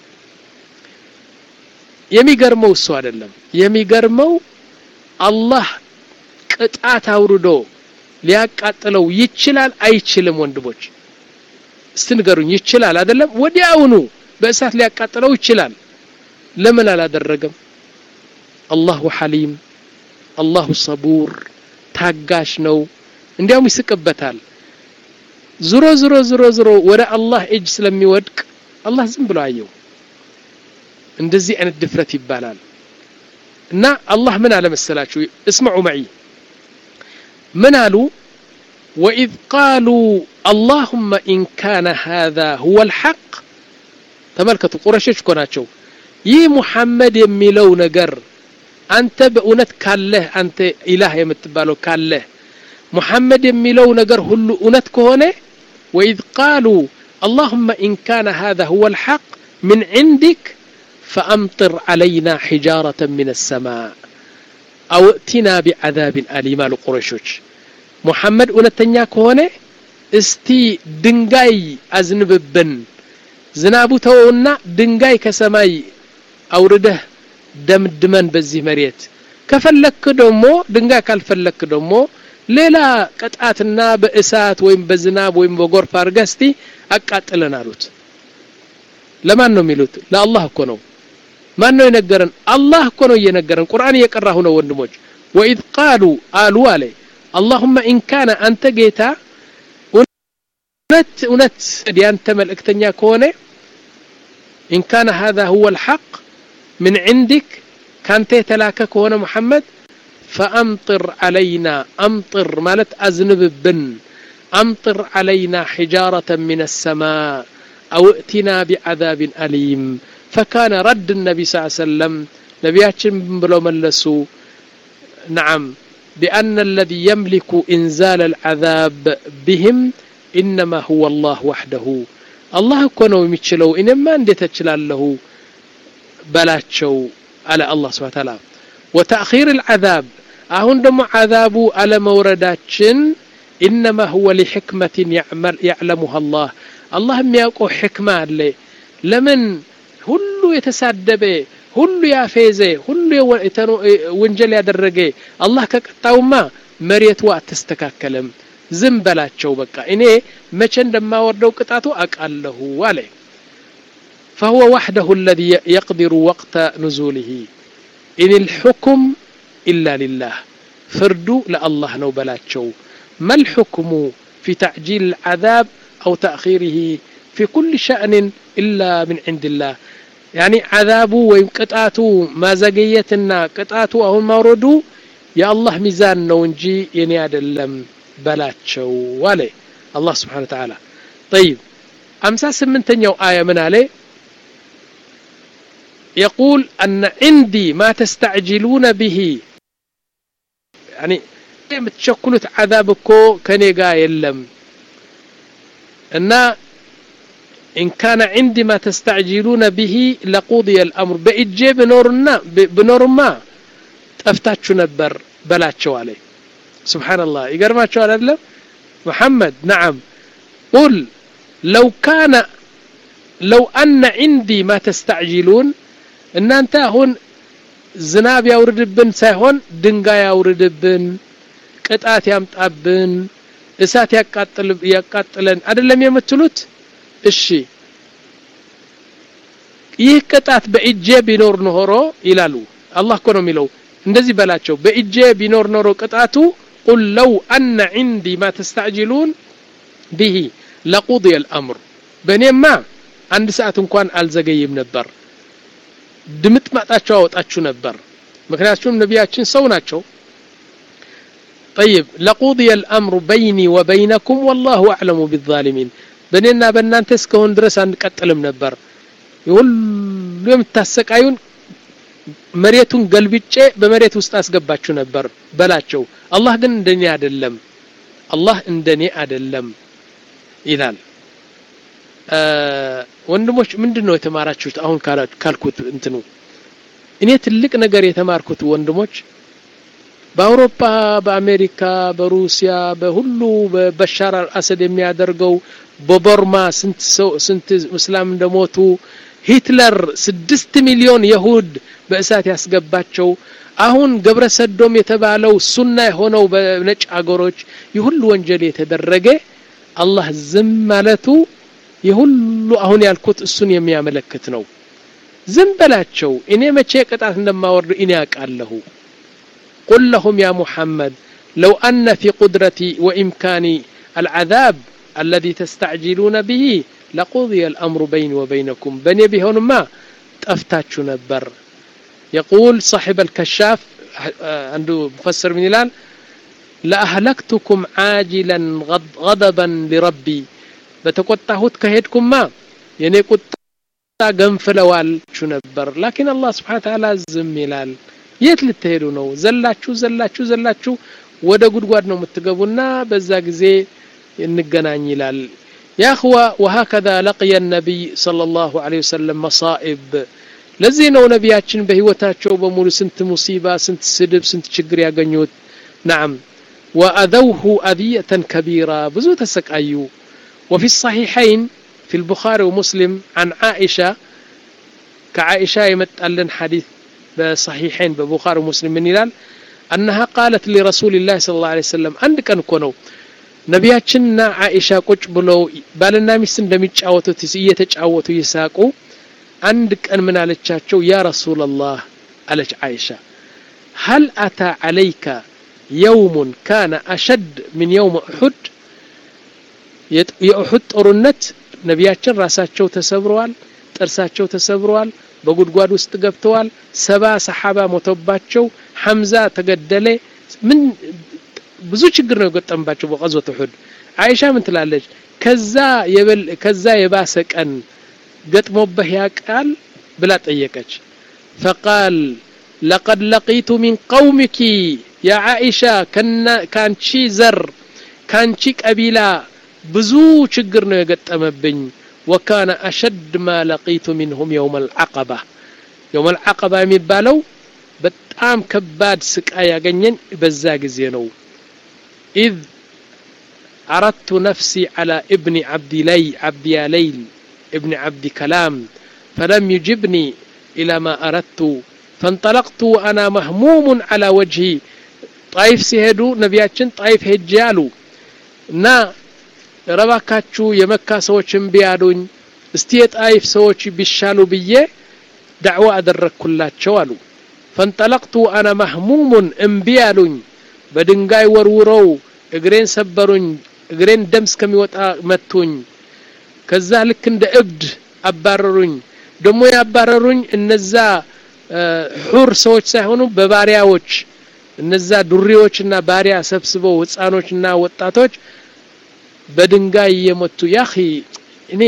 የሚገርመው እሱ አይደለም የሚገርመው አላህ ቅጣት አውርዶ ሊያቃጥለው ይችላል አይችልም ወንድሞች استنገሩኝ ይችላል አይደለም ወዲያውኑ በእሳት ሊያቃጥለው ይችላል ለምን አላደረገም አላሁ ሐሊም አላሁ ሰቡር ታጋሽ ነው እንዲያውም ይስቅበታል ዙሮ ዙሮ ዙሮ ዙሮ ወደ አላህ እጅ ስለሚወድቅ አላህ ዝም ብሎ አየው እንደዚህ አይነት ድፍረት ይባላል እና አላህ ምን አለ መሰላችሁ اسمعوا معي من قالوا واذ قالوا اللهم ان كان هذا هو الحق ተመልከቱ ቁረሾች ኮናቸው ይህ ሙሐመድ የሚለው ነገር አንተ በእውነት ካለህ አንተ ኢላህ የምትባለው ካለህ ሙሐመድ የሚለው ነገር ሁሉ እውነት ከሆነ واذ قالوا اللهم ان كان هذا هو الحق من عندك فامطر علينا حجارة من السماء او ائتنا بعذاب اليم لقريشوች محمد እውነተኛ ከሆነ እስቲ ድንጋይ አዝንብብን ዝናቡ ተውና ድንጋይ ከሰማይ አውርደህ ደምድመን በዚህ መሬት ከፈለክ ደሞ ድንጋይ ካልፈለክ ደሞ ሌላ ቅጣትና በእሳት ወይም በዝናብ ወይም በጎርፍ አርገስቲ አቃጥለን አሉት ለማን ነው የሚሉት ለአላህ እኮ ነው ማን ነው የነገረን አላህ እኮ ነው የነገረን ቁርአን እየቀራሁ ነው ወንድሞች واذ قالوا قالوا عليه اللهم ان كان انت جيتا ونت ونت انت ملእክተኛ ከሆነ ان كان هذا هو الحق من عندك كانت تلاك كونه محمد فامطر علينا امطر مالت اذنببن امطر علينا حجارة من السماء او ائتنا بعذاب اليم فكان رد النبي صلى الله عليه وسلم نبياتين بلو ملسو نعم بان الذي يملك انزال العذاب بهم انما هو الله وحده الله እኮ ነው የሚችለው እኔማ እንዴት እችላለሁ በላቸው على الله سبحانه وتعالى وتأخير العذاب አሁን ደግሞ عذاب على መውረዳችን انما هو لحكمة يعمل يعلمها الله الله የሚያውቀው ህክማ አለ ለምን ሁሉ የተሳደበ ሁሉ ያፈዘ ሁሉ ወንጀል ያደረገ አላህ ከቀጣውማ መሬቱ አትስተካከለም ዝም በላቸው በቃ እኔ መቼ እንደማወርደው ቅጣቱ አቃለሁ አለ فهو وحده الذي يقدر وقت نزوله إن الحكم إلا لله فردو لله نو بلاتشو ما الحكم في تعجيل العذاب أو تأخيره في كل شأن إلا من عند الله يعني عذابه وقطعته ما زقيتنا قطعته أو موردو يا الله ميزان نو انجي يني ادلم بلاتشو وله الله سبحانه وتعالى طيب خمسة وثمانين آية من عليه يقول أن عندي ما تستعجلون به يعني متشكلت عذابكو كنيغا يلم أن إن كان عندي ما تستعجلون به لقضي الأمر بإجي بنورنا بنورما تفتاتشو نبر بلاتشو عليه سبحان الله يقرماتشو على الله محمد نعم قل لو كان لو أن عندي ما تستعجلون ان انت هون ዝናብ ያውርድብን ሳይሆን ድንጋይ ያውርድብን ቅጣት ያምጣብን እሳት ያቃጥል ያቃጥለን አይደለም የምትሉት እሺ ይህ ቅጣት በእጄ ቢኖር ኖሮ ይላሉ አላህ እኮ ነው የሚለው እንደዚህ በላቸው በእጄ ቢኖር ኖሮ ቅጣቱ قل لو ان عندي ما تستعجلون به لقضي الامر በኔማ አንድ ሰዓት እንኳን አልዘገይም ነበር ድምጥ ማጣቸው አወጣችሁ ነበር ምክንያቱም ነቢያችን ሰው ናቸው طيب لقضي الامر بيني وبينكم والله اعلم بالظالمين በኔና በእናንተ እስከሆን ድረስ አንቀጥልም ነበር ሁሉም ተሰቃዩን መሬቱን ገልብጬ በመሬት ውስጥ አስገባችሁ ነበር በላቸው አላህ ግን እንደኛ አይደለም አላህ እንደኔ አይደለም ይላል ወንድሞች ምንድነው የተማራችሁት አሁን ካልኩት እንትኑ እኔ ትልቅ ነገር የተማርኩት ወንድሞች በአውሮፓ በአሜሪካ በሩሲያ በሁሉ በበሻር አልአሰድ የሚያደርገው በበርማ ስንት ሰው ስንት ሙስሊም እንደሞቱ ሂትለር ስድስት ሚሊዮን ይሁድ በእሳት ያስገባቸው አሁን ገብረ ሰዶም የተባለው ሱና የሆነው በነጭ አገሮች ይሁሉ ወንጀል የተደረገ አላህ ዝም ማለቱ ይሁሉ አሁን ያልኩት እሱን የሚያመለክት ነው ዝም በላቸው እኔ መቼ ቅጣት እንደማወርድ እኔ አቃለሁ قل لهم يا محمد لو أن في قدرتي وإمكاني العذاب الذي تستعجلون به لقضي الأمر بيني وبينكم بني بهون ما تفتاتشو نبر يقول صاحب الكشاف عنده مفسر من الآن لأهلكتكم عاجلا غضبا لربي بتقطعوت كهيدكم ما يعني قطع غنفلوال شو نبر لكن الله سبحانه وتعالى زميلال የት ልትሄዱ ነው ዘላችሁ ዘላችሁ ዘላችሁ ወደ ጉድጓድ ነው የምትገቡና በዛ ጊዜ እንገናኝ ይላል يا اخوه وهكذا لقي النبي صلى الله عليه وسلم مصائب ለዚህ ነው ነብያችን በህይወታቸው በሙሉ ስንት ሙሲባ ስንት ስድብ ስንት ችግር ያገኙት نعم واذوه اذيه كبيره ብዙ ተሰቃዩ وفي الصحيحين في البخاري ومسلم عن عائشه كعائشه يمتقلن حديث بصحيحين ببخاري ومسلم من يلال انها قالت لرسول الله صلى الله عليه وسلم عند كان كنو نبياتنا عائشه ቁጭ ብለው ባልና ሚስት እንደሚጫወቱት እየተጫወቱ ይሳቁ عند كان من አለቻቸው يا رسول الله አለች عائشه هل اتى عليك يوم كان اشد من يوم احد የኡሁድ ጦርነት ነብያችን ራሳቸው ተሰብረዋል ጥርሳቸው ተሰብረዋል በጉድጓድ ውስጥ ገብተዋል ሰባ ሰሃባ ሞተባቸው ሐምዛ ተገደለ ምን ብዙ ችግር ነው የገጠመባቸው በغزوة احد አይሻ ምን ትላለች ከዛ የበል ከዛ የባሰ ቀን ገጥሞበህ ያቃል ብላ ጠየቀች فقال لقد لقيت من قومك يا عائشه كانشي زر كانشي قبيله ብዙ ችግር ነው የገጠመብኝ وكان اشد ما لقيت منهم يوم العقبه يوم العقبه የሚባለው በጣም ከባድ ስቃይ ያገኘን በዛ ጊዜ ነው اذ اردت نفسي على ابن عبد لي عبد ليل ابن عبد كلام فلم يجبني الى ما اردت فانطلقت وانا مهموم على وجهي طائف ሲሄዱ ነብያችን طائف ሄጃሉ እና ረባካቹ የመካ ሰዎችን ቢያዱኝ እስቲ የጣይፍ ሰዎች ቢሻሉ ብዬ ዳዕዋ አደረኩላቸው አሉ فانطلقت انا مهموم እንቢያሉኝ በድንጋይ ወርውረው እግሬን ሰበሩኝ እግሬን ደምስ ከሚወጣ መቱኝ ከዛ ልክ እንደ እብድ አባረሩኝ ደሞ ያባረሩኝ እነዛ ሑር ሰዎች ሳይሆኑ በባሪያዎች እነዛ ዱሪዎችና ባሪያ ሰብስበው ህፃኖችና ወጣቶች በድንጋይ የመቱ ያኺ እኔ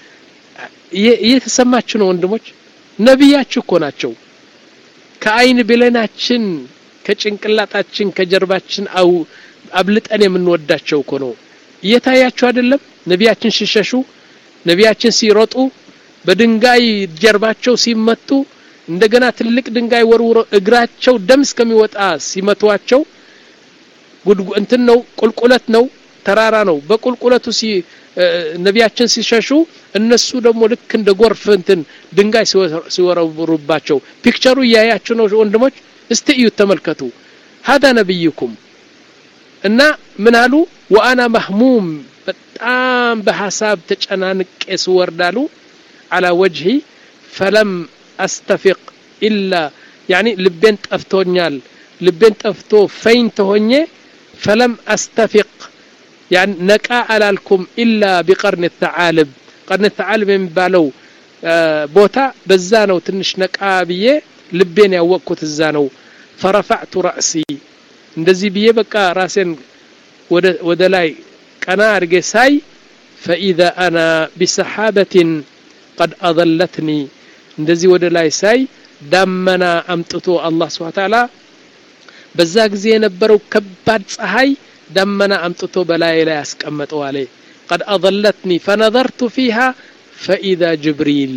እየተሰማችሁ ነው ወንድሞች ነብያችሁ እኮ ናቸው ከአይን ብለናችን ከጭንቅላታችን ከጀርባችን አው አብልጠን የምንወዳቸው እኮ ነው እየታያችሁ አይደለም ነብያችን ሲሸሹ ነብያችን ሲሮጡ በድንጋይ ጀርባቸው ሲመቱ እንደገና ትልቅ ድንጋይ ወርውሮ እግራቸው ደም እስከሚወጣ ሲመቷቸው ጉድ እንትን ነው ቁልቁለት ነው ተራራ ነው በቁልቁለቱ ሲ ነብያችን ሲሸሹ እነሱ ደግሞ ልክ እንደ ጎርፍ እንትን ድንጋይ ሲወረውሩባቸው ፒክቸሩ ያያችሁ ነው ወንድሞች እስቲ እዩ ተመልከቱ هذا نبيكم እና ምን አሉ وانا مهموم በጣም በሐሳብ ተጨናንቄስ ወርዳሉ على وجهي فلم استفق الا يعني ልቤን ጠፍቶኛል ልቤን ጠፍቶ ፈይንት ሆኜ فلم استفق يعني نقا علالكم الا بقرن الثعالب قرن الثعالب የሚባለው ቦታ በዛ ነው ትንሽ ነቃ ብዬ ልቤን ያወቅኩት እዛ ነው فرفعت راسي እንደዚህ ብዬ በቃ ራሴን ወደ ወደ ላይ ቀና አርጌ ሳይ فاذا انا بسحابه قد اضلتني እንደዚህ ወደ ላይ ሳይ ዳመና አምጥቶ አላህ Subhanahu Ta'ala በዛ ጊዜ የነበረው ከባድ ፀሐይ دمنا أمطتو بلاي لا يسكمتو عليه قد أضلتني فنظرت فيها فإذا جبريل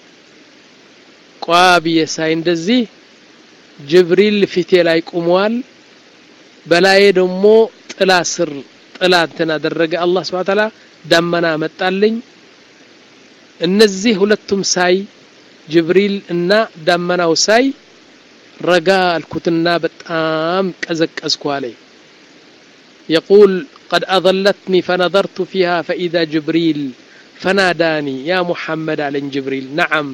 قابي ساين دزي جبريل فيتي لا يقوموال بلاي دمو طلا سر طلا انتنا درجه الله سبحانه وتعالى دمنا መጣልኝ እነዚህ ሁለቱም ሳይ ጅብሪል እና ደመናው ሳይ ረጋ አልኩትና በጣም ቀዘቀዝኩ አለኝ يقول قد أضلتني فنظرت فيها فإذا جبريل فناداني يا محمد على جبريل نعم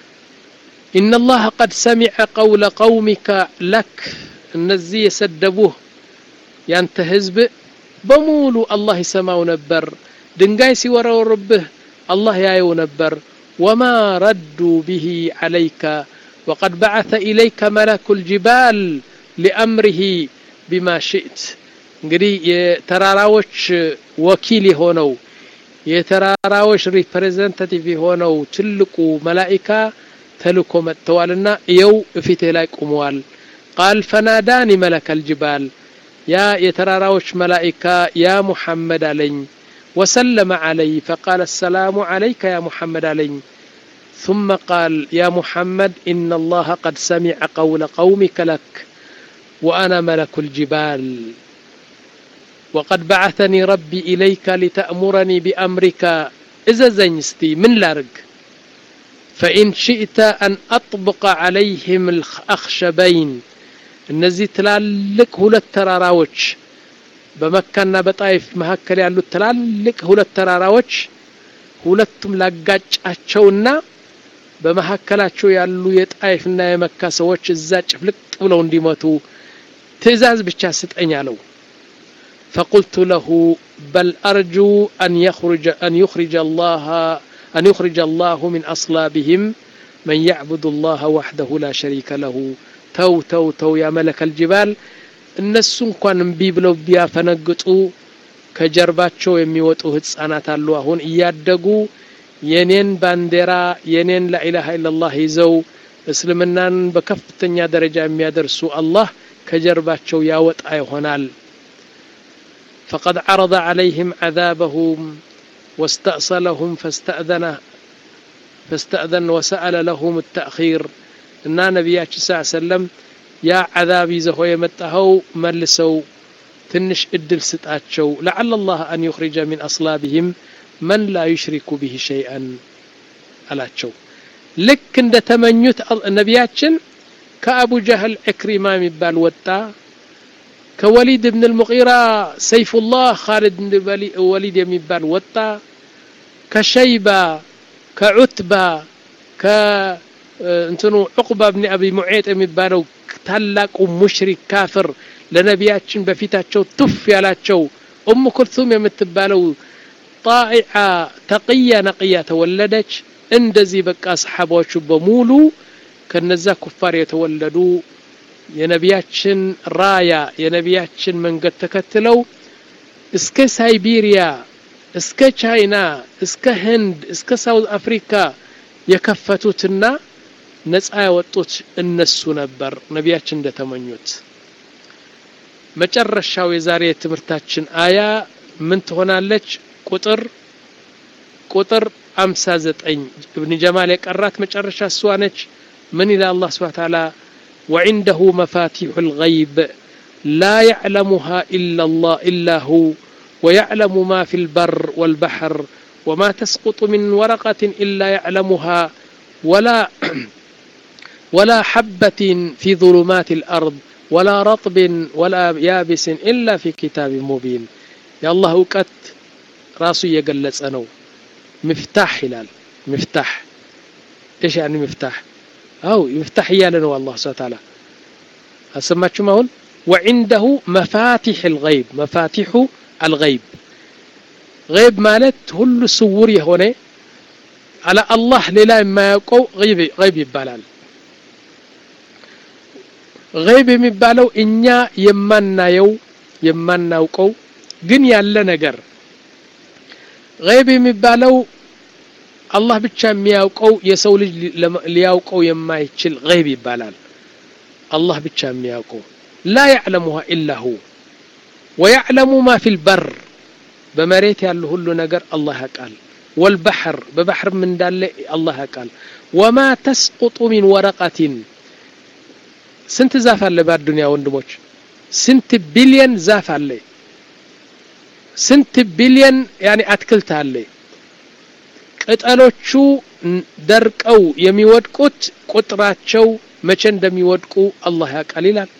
إن الله قد سمع قول قومك لك النزي يسدبوه ያንተ ህዝብ በሙሉ አላህ ይሰማው ነበር ድንጋይ ሲወረወርብህ አላህ ያየው ነበር وما ردوا به عليك وقد بعث إليك ملك الجبال لأمره بما شئت እንግዲህ የተራራዎች ወኪል ሆነው የተራራዎች ሪፕሬዘንታቲቭ ሆነው ትልቁ መላእክት ተልኮ መጥተዋልና ይው እፊቴ ላይ ቆመዋል قال فناداني ملك الجبال يا يتراراوش ملائكة يا محمد علي وسلم علي فقال السلام عليك يا محمد علي ثم قال يا محمد إن الله قد سمع قول قومك لك وأنا ملك الجبال وقد بعثني ربي إليك لتأمرني بأمرك إذا زنستي من لارق فإن شئت أن أطبق عليهم الأخشبين እነዚህ ትላልቅ ሁለት ተራራዎች በመካና በጣይፍ መሐከለ ያሉት ትላልቅ ሁለት ተራራዎች ሁለቱም ላጋጫቸውና በመሐከላቸው ያሉ የጣይፍና የመካ ሰዎች እዛ ጭፍልቅ ብለው እንዲመቱ ትእዛዝ ብቻ ስጠኝ አለው فقلت له بل أرجو أن يخرج أن يخرج الله أن يخرج الله من أصلابهم من يعبد الله وحده لا شريك له ተው ተው ተው ያ መለከ الجبال እነሱ እንኳን እንቢ ብለው ቢያፈነግጡ ከጀርባቸው የሚወጡ ህፃናት አሉ አሁን እያደጉ የኔን ባንዲራ የኔን ላኢላሃ ኢላላህ ይዘው እስልምናን በከፍተኛ ደረጃ የሚያደርሱ አላህ ከጀርባቸው ያወጣ ይሆናል فقد عرض عليهم عذابهم واستأصلهم فاستأذن فاستأذن وسأل لهم التأخير እና ነብያችን ሰለላሁ ዐለይሂ ወሰለም ያ عذاب ይዘው የመጣው መልሰው ትንሽ እድል ስጣቸው لعل الله ان يخرج من اصلابهم من لا يشرك به شيئا አላቸው ልክ እንደ ተመኙት ነብያችን ከአቡ ጀህል ኢክሪማ የሚባል ወጣ ከወሊድ ኢብኑ አልሙጊራ ሰይፉላህ ኻሊድ ኢብኑ ወሊድ የሚባል ወጣ ከሸይባ ከዑትባ ከ እንትኑ ዑቅባ ኢብኑ አቢ ሙዓይጥ የሚባለው ታላቁ ሙሽሪክ ካፍር ለነብያችን በፊታቸው ቱፍ ያላቸው ኡም ኩልሱም የምትባለው ጣኢዓ ተቂያ ነቂያ ተወለደች እንደዚህ በቃ ሰሃባዎቹ በሙሉ ከነዛ ኩፋር የተወለዱ የነብያችን ራያ የነብያችን መንገድ ተከትለው እስከ ሳይቤሪያ እስከ ቻይና እስከ ህንድ እስከ ሳውዝ አፍሪካ የከፈቱትና ነፃ ያወጡት እነሱ ነበር ነብያችን እንደተመኙት መጨረሻው የዛሬ ትምርታችን አያ ምን ትሆናለች ቁጥር ቁጥር ሃምሳ ዘጠኝ ኢብኑ ጀማል የቀራት መጨረሻ ሷነች ምን ኢላ አላህ Subhanahu Wa Ta'ala وعنده مفاتيح الغيب لا يعلمها إلا الله إلا هو ويعلم ما في البر والبحر وما تسقط من ورقة إلا يعلمها ولا ولا حبة في ظلمات الأرض ولا رطب ولا يابس إلا في كتاب مبين يا الله وقت راسو يجلس أنو مفتاح هلال مفتاح إيش يعني مفتاح أو مفتاح يالنا والله سبحانه وتعالى أسمعتم هون وعنده مفاتيح الغيب مفاتيح الغيب غيب مالت كل سوري هنا على الله لا ما يقو غيب غيب يبالال غيب የሚባለው እኛ የማናየው የማናውቀው ግን ያለ ነገር غيب የሚባለው አላህ ብቻ የሚያውቀው የሰው ልጅ ሊያውቀው የማይችል غيب ይባላል አላህ ብቻ የሚያውቀው لا يعلمها الا هو ويعلم ما في البر بمريت ያሉ ሁሉ ነገር አላህ ያውቃል والبحر ببحر من እንዳለ አላህ ያውቃል وما تسقط من ورقة ስንት ዛፍ አለ በአዱንያ ወንድሞች ስንት ቢሊየን ዛፍ አለ ስንት ቢሊየን يعني አትክልት አለ ቅጠሎቹ ደርቀው የሚወድቁት ቁጥራቸው መቼ እንደሚወድቁ አላህ ያውቃል ይላል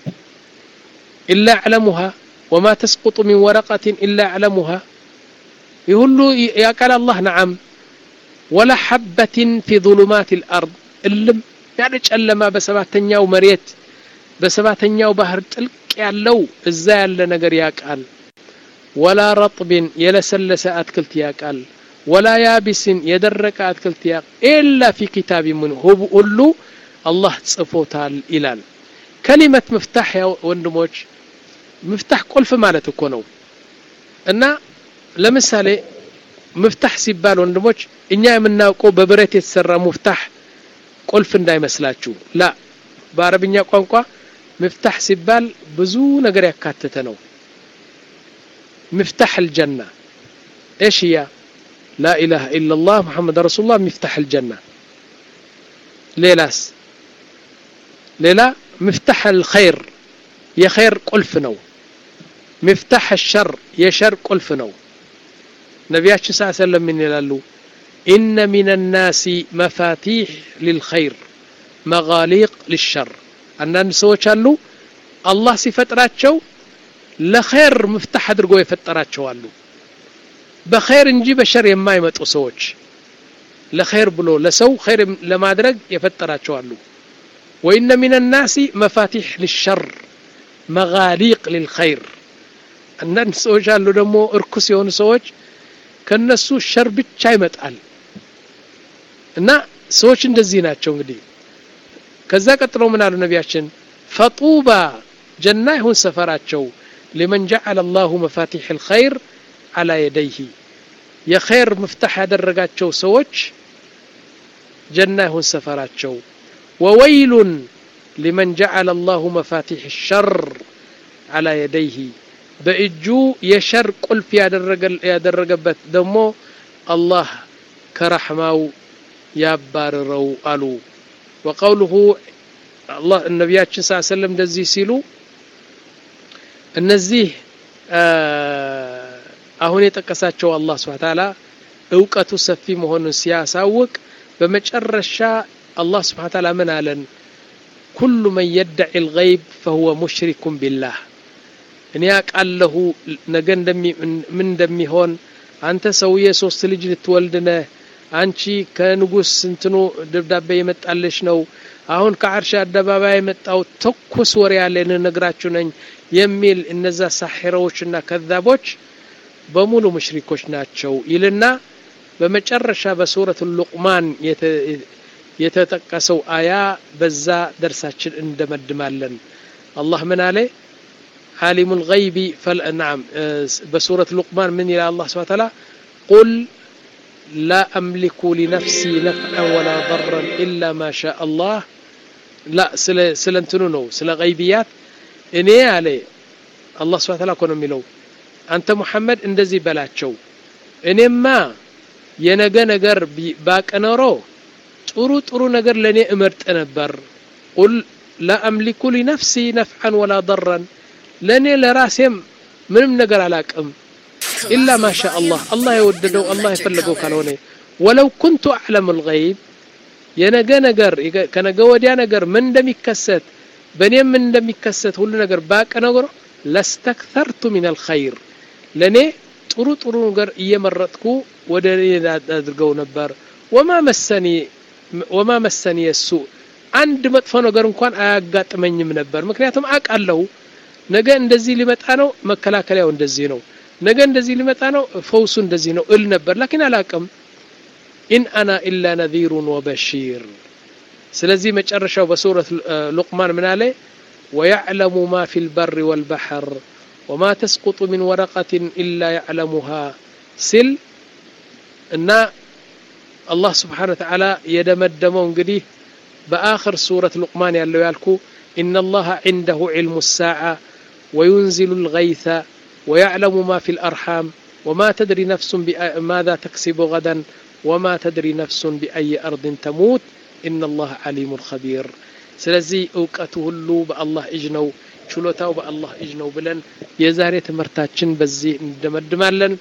إلا يعلمها وما تسقط من ورقة إلا يعلمها يقولوا يا قال الله نعم ولا حبة في ظلمات الأرض اللم يعني ጨለማ በሰባተኛው መሬት በሰባተኛው ባህር ጥልቅ ያለው እዛ ያለ ነገር ያውቃል ولا رطب يلسلس أتكلت ያውቃል ولا يابس يدرك أتكلت ያውቃል إلا في كتاب منه هو بيقول الله ጽፎታል ይላል كلمة مفتاح يا ወንድሞች مفتاح ቁልፍ ማለት እኮ ነው እና ለምሳሌ مفتاح ሲባል ወንድሞች እኛ የምናውቀው በብረት የተሰራ مفتاح ቁልፍ እንዳይመስላችሁ لا በአረብኛ ቋንቋ مفتاح ሲባል ብዙ ነገር ያካተተ ነው مفتاح الجنة ايش هي لا اله الا الله محمد رسول الله مفتاح الجنة ليلاس ليلا مفتاح الخير يا خير قلف نو مفتاح الشر يا شر قلف نو نبياتنا صلى الله عليه وسلم من يلالو إن من الناس مفاتيح للخير مغاليق للشر أننا نسوي قالوا الله سيفتراتشو لخير مفتاح درجو يفتراتشو قالوا بخير نجيب الشر يما يمطو سوتش لخير بلو لسو خير لما درج يفتراتشو قالوا وإن من الناس مفاتيح للشر مغاليق للخير الناس سوچ አሉ ደግሞ እርኩስ የሆኑ ሰዎች ከነሱ ሸር ብቻ ይመጣል እና ሰዎች እንደዚህ ናቸው እንግዲህ ከዛ ቀጥሎ ምን አሉ ነቢያችን فطوبى جنة ይሁን ሰፈራቸው لمن جعل الله مفاتيح الخير على يديه የخير مفتاح ያደረጋቸው ሰዎች جنة ይሁን ሰፈራቸው وويل لمن جعل الله مفاتيح الشر على يديه بأجو يشر قلف يادرقبت دمو الله كرحمه ياباررو قالوا وقوله الله النبي صلى الله عليه وسلم دزي سيلو النزيه አሁን የተቀሳቸው አላህ Subhanahu Wa Ta'ala ዕውቀቱ ሰፊ መሆኑን ሲያሳውቅ በመጨረሻ الله سبحانه وتعالى من علن كل من يدعي الغيب فهو مشرك بالله ان يقال له ነገን ምን እንደሚሆን አንተ ሰውዬ ሶስት ልጅ ልትወልድነ አንቺ ከንጉስ እንትኑ ደብዳቤ የመጣለሽ ነው አሁን ከአርሽ አደባባይ የመጣው ተኩስ ወሬ ያለን ነግራችሁ ነኝ የሚል እነዛ ሳሂሮችና ከዛቦች በሙሉ ሙሽሪኮች ናቸው ይልና በመጨረሻ በሱረቱ ሉቅማን የተጠቀሰው አያ በዛ ደርሳችን እንደመድማለን አላህ ምን አለ عالم الغيب فالنعم بسورة لقمان من إلى الله سبحانه وتعالى قل لا أملك لنفسي نفعا ولا ضرا إلا ما شاء الله لا سلنتنونو سل غيبيات إني علي الله سبحانه وتعالى كنا ملو أنت محمد اندزي بلاتشو إني ما ينجا نجر باك أنارو ጥሩ ጥሩ ነገር ለኔ እመርጥ ነበር قل لا املك لنفسي نفعا ولا ضرا ለኔ ለራሴም ምንም ነገር አላቀም الا ما شاء الله الله يوددው الله يفلገው ካልሆነ ولو كنت اعلم الغيب የነገ ነገር ከነገ ወዲያ ነገር ምን እንደሚከሰት በኔም ምን እንደሚከሰት ሁሉ ነገር ባቀ ነገር لاستكثرت من الخير ለኔ ጥሩ ጥሩ ነገር እየመረጥኩ ወደ ሌላ አድርገው ነበር وما مسني وما مسني السوء አንድ መጥፎ ነገር እንኳን አያጋጥመኝም ነበር ምክንያቱም አቃለው ነገ እንደዚህ ሊመጣ ነው መከላከያው እንደዚህ ነው ነገ እንደዚህ ሊመጣ ነው ፈውሱ እንደዚህ ነው እል ነበር لكن አላቀም ان انا الا نذير وبشير ስለዚህ መጨረሻው በሱረት ሉቅማን ምን አለ ويعلم ما في البر والبحر وما تسقط من ورقة الا يعلمها سل ان الله سبحانه وتعالى يدمدمو እንግዲህ بآخر سورة لقمان ያለው ያልኩ إن الله عنده علم الساعة وينزل الغيث ويعلم ما في الأرحام وما تدري نفس ماذا تكسب غدا وما تدري نفس بأي أرض تموت إن الله عليم خبير سلزي أوقاته اللو بالله إجنو شلوتاو بالله إجنو بلن يزاري تمرتاچن بزي ندمدمالن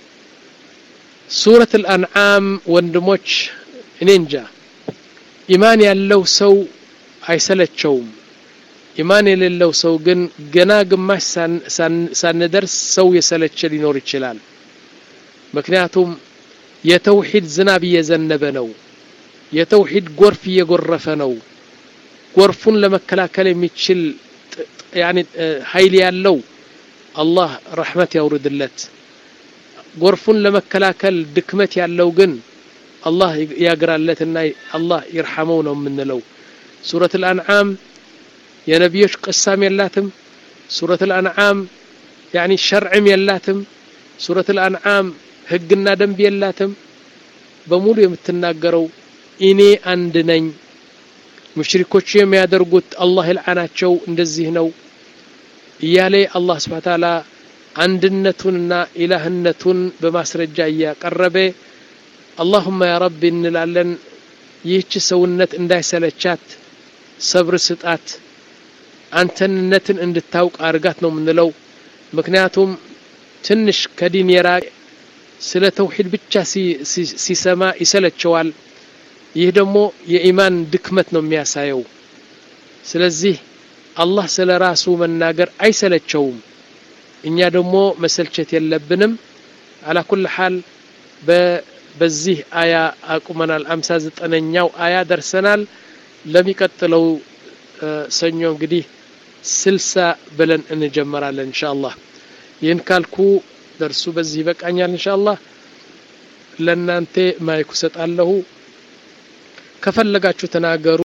سورة الأنعام وندموش نينجا إيمان يالله سو አይሰለቸውም ኢማን የሌለው ሰው ግን ገና ግማሽ ሳንደርስ ሰው የሰለቸ ሊኖር ይችላል ምክንያቱም የተውሂድ ዝናብ እየዘነበ ነው የተውሂድ ጎርፍ እየጎረፈ ነው ጎርፉን ለመከላከል የሚችል ያኒ ኃይል ያለው አላህ ረህመት ያውርድለት ጎርፉን ለመከላከል ድክመት ያለው ግን አላህ ያግራለትና አላህ ይርሐመው ነው የምንለው سورة الأنعام يا نبيش قسام يلاتم سورة الأنعام يعني شرع يلاتم سورة الأنعام هقنا دنب يلاتم بمولو يمتناقروا إني أندنين مشركوش يم يادرقوت الله العناتشو اندزيهنو إيالي الله سبحانه وتعالى عندنتنا إلهنتن بماسر الجاية قربي اللهم يا رب نلالن يهش سونت انداي سلچات صبر ስጣት አንተነትን እንድታውቅ አርጋት ነው ምንለው ምክንያቱም ትንሽ ከዲን የራቀ ስለ ተውሂድ ብቻ ሲሰማ ይሰለቸዋል ይህ ደግሞ የኢማን ድክመት ነው የሚያሳየው ስለዚህ አላህ ስለ ራሱ መናገር አይሰለቸውም እኛ ደግሞ መሰልቸት የለብንም على كل حال በዚህ አያ አቁመናል ሃምሳ ዘጠነኛው አያ ደርሰናል ለሚቀጥለው ሰኞ እንግዲህ ስልሳ ብለን እንጀምራለን ኢንሻአላህ ይህን ካልኩ ደርሱ በዚህ በቃኛል ኢንሻአላህ ለናንተ ማይኩ ሰጣለሁ ከፈለጋችሁ ተናገሩ